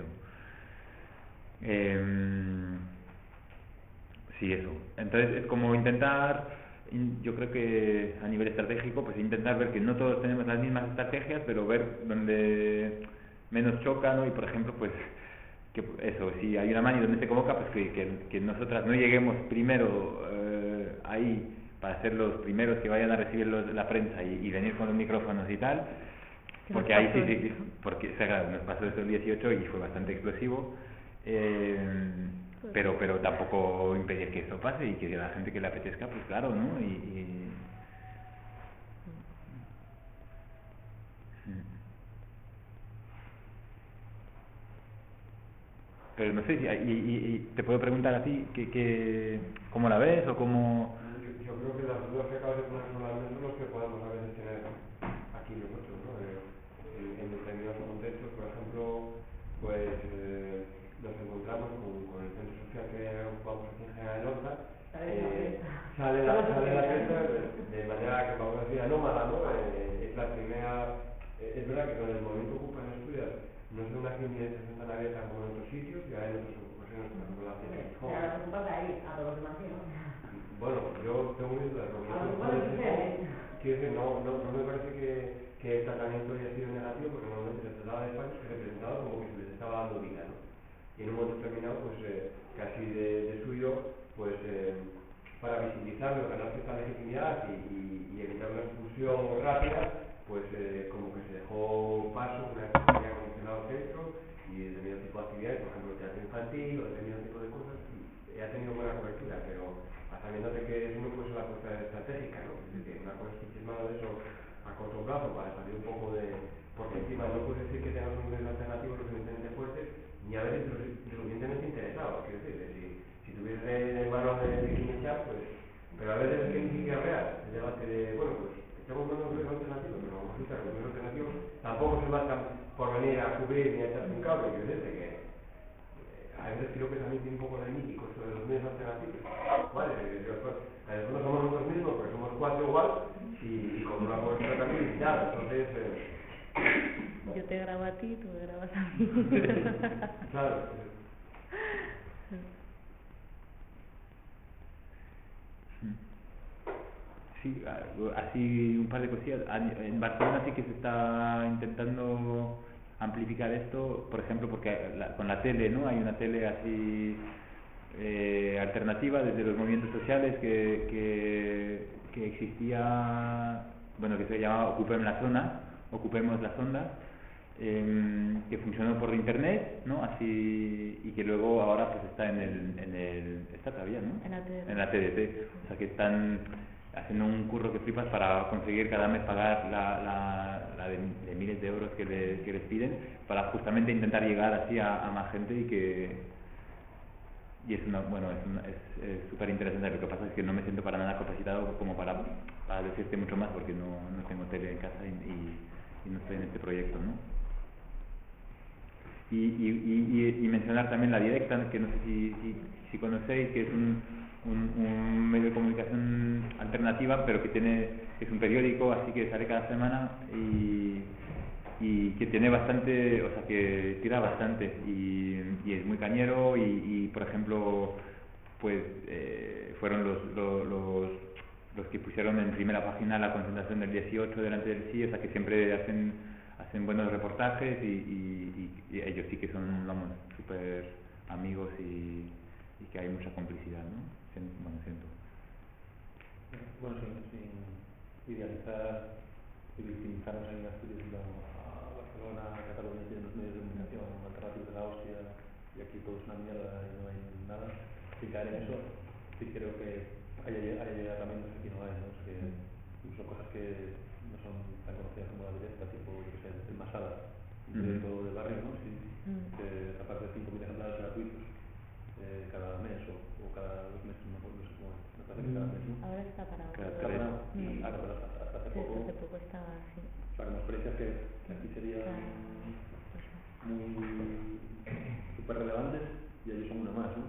sí, eso. Entonces es como intentar, yo creo que a nivel estratégico, pues intentar ver que no todos tenemos las mismas estrategias, pero ver dónde menos choca, ¿no? Y por ejemplo, pues que eso, si hay una mano donde se convoca, pues que nosotras no lleguemos primero ahí para ser los primeros que vayan a recibir la prensa y venir con los micrófonos y tal, porque ahí sí, porque o sea, nos pasó eso el 18 y fue bastante explosivo, pero tampoco impedir que eso pase y que la gente que le apetezca, pues claro, ¿no? Pero no sé, y te puedo preguntar a ti, ¿cómo la ves o cómo...? Yo creo que las dudas que acabas de poner son las mismas que podemos a veces tener aquí nosotros, ¿no? En determinados contextos, por ejemplo, pues nos encontramos con el centro social que ocupamos aquí en General Horta, sale la prensa de manera que vamos a decir anómala, ¿no? Es la primera es verdad que con el movimiento Ocupa en Asturias no es una línea de tan abierta como en otros sitios, ya en otras ocasiones, por ejemplo, la ciudad de Gijón. Pero los ocupas ahí, a todos los demás, ¿no? Bueno, yo tengo mis dudas, porque A los ocupas de quiero decir, no me parece que el tratamiento haya sido negativo, porque normalmente se trataba de España, se representaba como que se les estaba dando vida, ¿no? Y en un momento determinado, pues casi de suyo, pues para visibilizarlo, ganar cierta legitimidad y evitar una expulsión rápida, pues como que se dejó paso una vez que se había condicionado el centro y determinado tipo de actividades, por ejemplo el teatro infantil o determinado tipo de cosas, y ha tenido buena cobertura, pero hasta viéndote que eso no puede ser la apuesta estratégica, ¿no? Es decir, una cosa es que eches mano de eso a corto plazo para salir un poco de... porque encima no puedes decir que tengas un nivel alternativo lo suficientemente fuertes ni a veces lo suficientemente interesados, quiero decir, si tuvieras en mano de Chinechar, pues... pero a veces es que ni siquiera real, el debate de, bueno, pues echamos mano de un alternativo, pero resulta que los alternativos tampoco se bastan por venir a cubrir ni a echarse un cable, quiero decir que a veces creo que también tiene un poco de mítico sobre los medios alternativos, ¿vale? Nosotros somos nosotros mismos, porque somos 4 igual y con una cobertura también limitada, entonces... Yo te grabo a ti, tú me grabas a mí. Claro. Sí, así un par de cosillas. En Barcelona sí que se está intentando amplificar esto, por ejemplo, porque con la tele, ¿no? Hay una tele así alternativa desde los movimientos sociales que existía, bueno, que se llamaba Ocupemos la Zona, que funcionó por internet, ¿no? Así, y que luego ahora pues está está todavía, ¿no? En la TDT, o sea que están haciendo un curro que flipas para conseguir cada mes pagar la de miles de euros que les piden, para justamente intentar llegar así a más gente y es súper interesante. Lo que pasa es que no me siento para nada capacitado como para decirte mucho más, porque no tengo tele en casa y no estoy en este proyecto, ¿no? Y mencionar también La Directa, que no sé si conocéis, que es un medio de comunicación alternativa, pero que es un periódico, así que sale cada semana y que tiene bastante, o sea, que tira bastante y es muy cañero y por ejemplo, pues fueron los que pusieron en primera página la concentración del 18 delante del sí, o sea, que siempre hacen buenos reportajes y ellos sí que son, vamos, súper amigos y que hay mucha complicidad, ¿no? Bueno, siento. Bueno, sin idealizar y victimizarnos en Asturias, a Barcelona, Cataluña tiene los medios de comunicación alternativos de la hostia y aquí todo es una mierda y no hay nada. Sin caer en eso, sí creo que hay herramientas que aquí no hay, ¿no? Es que incluso cosas que no son tan conocidas como La Directa, tipo, yo que sé, el Masada, un proyecto de barrio, ¿no? Sí, que aparte de 5.000 ejemplares gratuitos cada mes o cada 2 meses, no sé cómo es, me parece que cada mes, ¿no? Ahora está parado. Cada Pero hasta hace poco. Hace poco estaba así. O sea, como experiencias que aquí serían muy súper relevantes y ellos son una más, ¿no?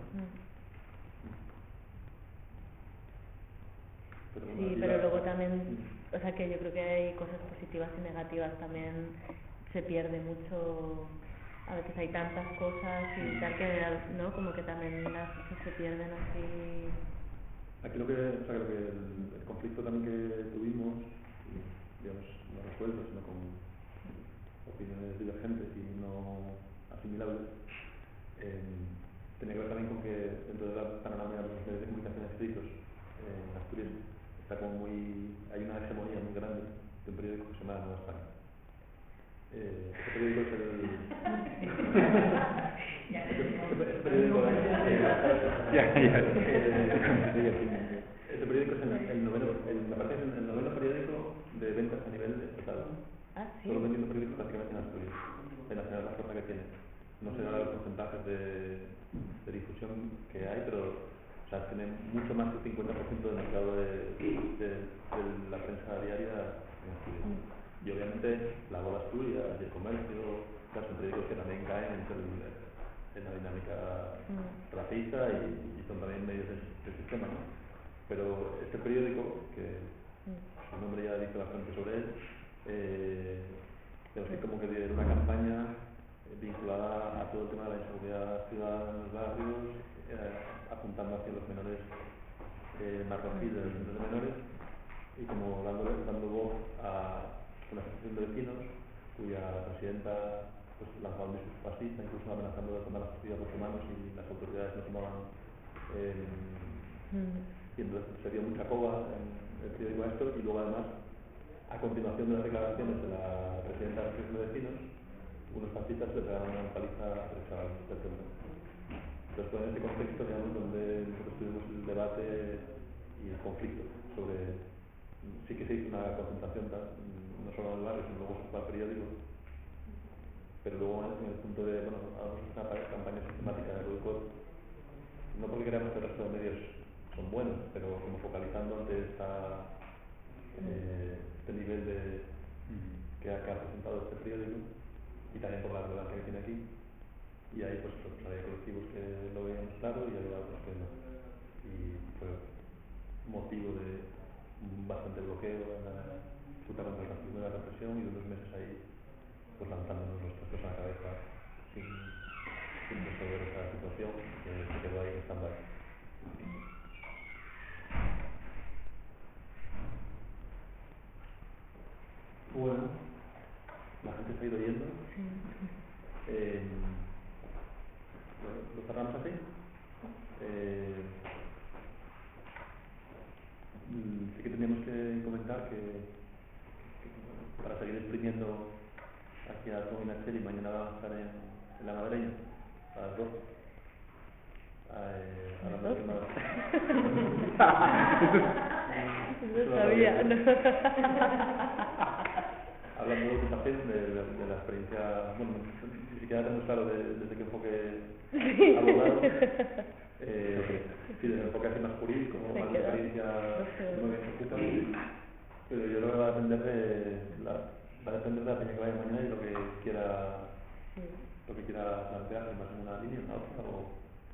Pero luego también, o sea, que yo creo que hay cosas positivas y negativas también, se pierde mucho. A veces hay tantas cosas y tal que, ¿no? Como que también las cosas se pierden así. Aquí creo que el conflicto también que tuvimos, digamos, no resuelto, sino con opiniones divergentes y no asimilables, tenía que ver también con que dentro de la panorama de los medios de comunicación escritos en Asturias está como hay una hegemonía muy grande de un periódico que se llama Nueva España. Este periódico es este periódico es el noveno periódico de ventas a nivel estatal. ¿Sí? Solo vendiendo periódicos prácticamente en Asturias, en Nacional la fuerza que tiene. No sé ahora los porcentajes de difusión que hay, pero o sea, tiene mucho más del 50% del mercado de la prensa diaria en Asturias. Y obviamente La Voz de Asturias y El Comercio, son periódicos que también caen en la dinámica racista y son también medios del sistema, ¿no? Pero este periódico, que su nombre ya dice bastante sobre él, Pero sí como que era una campaña vinculada a todo el tema de la inseguridad ciudadana en los barrios, apuntando hacia los menores marroquíes, de los centros de menores, y como dando voz a una asociación de vecinos cuya presidenta pues lanzaba un discurso fascista, incluso amenazando de tomar la justicia por sus manos si las autoridades no tomaban y entonces se dio mucha coba en el periódico a esto, y luego además a continuación de las declaraciones de la presidenta de la asociación de vecinos, unos fascistas le pegaron una paliza a tres chavales del centro. Entonces fue en este contexto, digamos, donde nosotros tuvimos el debate y el conflicto sobre, sí que se hizo una concentración no solo en el barrio, sino luego se fue al periódico, pero luego en el punto de, bueno, hagamos una campaña sistemática de boicot, no porque creamos que el resto de medios son buenos, pero como focalizando ante este nivel que ha presentado este periódico, y también por la relevancia que tiene aquí. Y ahí pues había colectivos que lo veían claro y había otros que no. Y fue motivo de bastante bloqueo en la lucha contra el racismo y la represión, y de unos meses ahí pues lanzándonos los trastos a la cabeza sin resolver esa situación que se quedó ahí en stand-by. Bueno, la gente se ha ido yendo. ¿Lo cerramos así? Sí que teníamos que comentar que para seguir exprimiendo aquí a Tom y Nacheli, mañana vamos a estar en la Madreña a las 2. Hablando de No sabía, ¿no? Hablando de ocupación, de la experiencia, bueno, ni siquiera tenemos claro desde qué enfoque abordado, sí, desde el enfoque así más jurídico, más de experiencia muy bien ejecutada, pero yo creo que va a depender de la peña que vaya mañana y lo que quiera plantear, más en una línea, en una otra,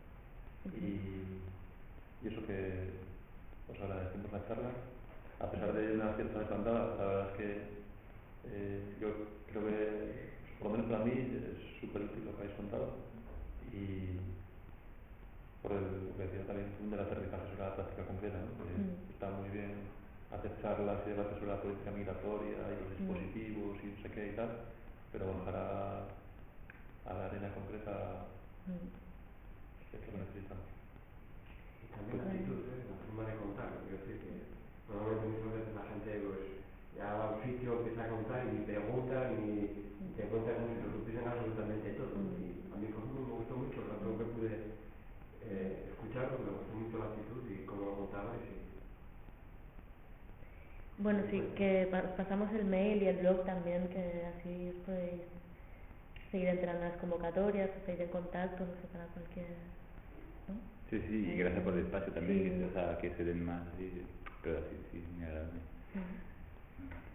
y eso que os agradecemos la charla, a pesar de una cierta desbandada. La verdad es que yo creo que, por lo menos para mí, es súper útil lo que habéis contado, y por lo que decía también del aterrizaje sobre la práctica concreta, ¿no? Está muy bien hacer charlas y debates sobre la política migratoria y los dispositivos y no sé qué y tal, pero bajar a la arena concreta es lo que necesitamos. Y también actitudes, la forma de contar, quiero decir que normalmente muchas veces la gente pues ya va a un sitio, empieza a contar y ni pregunta ni te cuenta como si lo supiesen absolutamente todo. Y a mí, por ejemplo, me gustó mucho el rato que pude escucharlo, me gustó mucho la actitud y cómo lo contabais. Bueno, sí, que pasamos el mail y el blog también, que así os podéis seguir entrando a las convocatorias, seguir en contacto, no sé, para cualquier... ¿no? Sí, y gracias por el espacio también, sí. o sea, que se den más, sí, pero sí, muy agradable.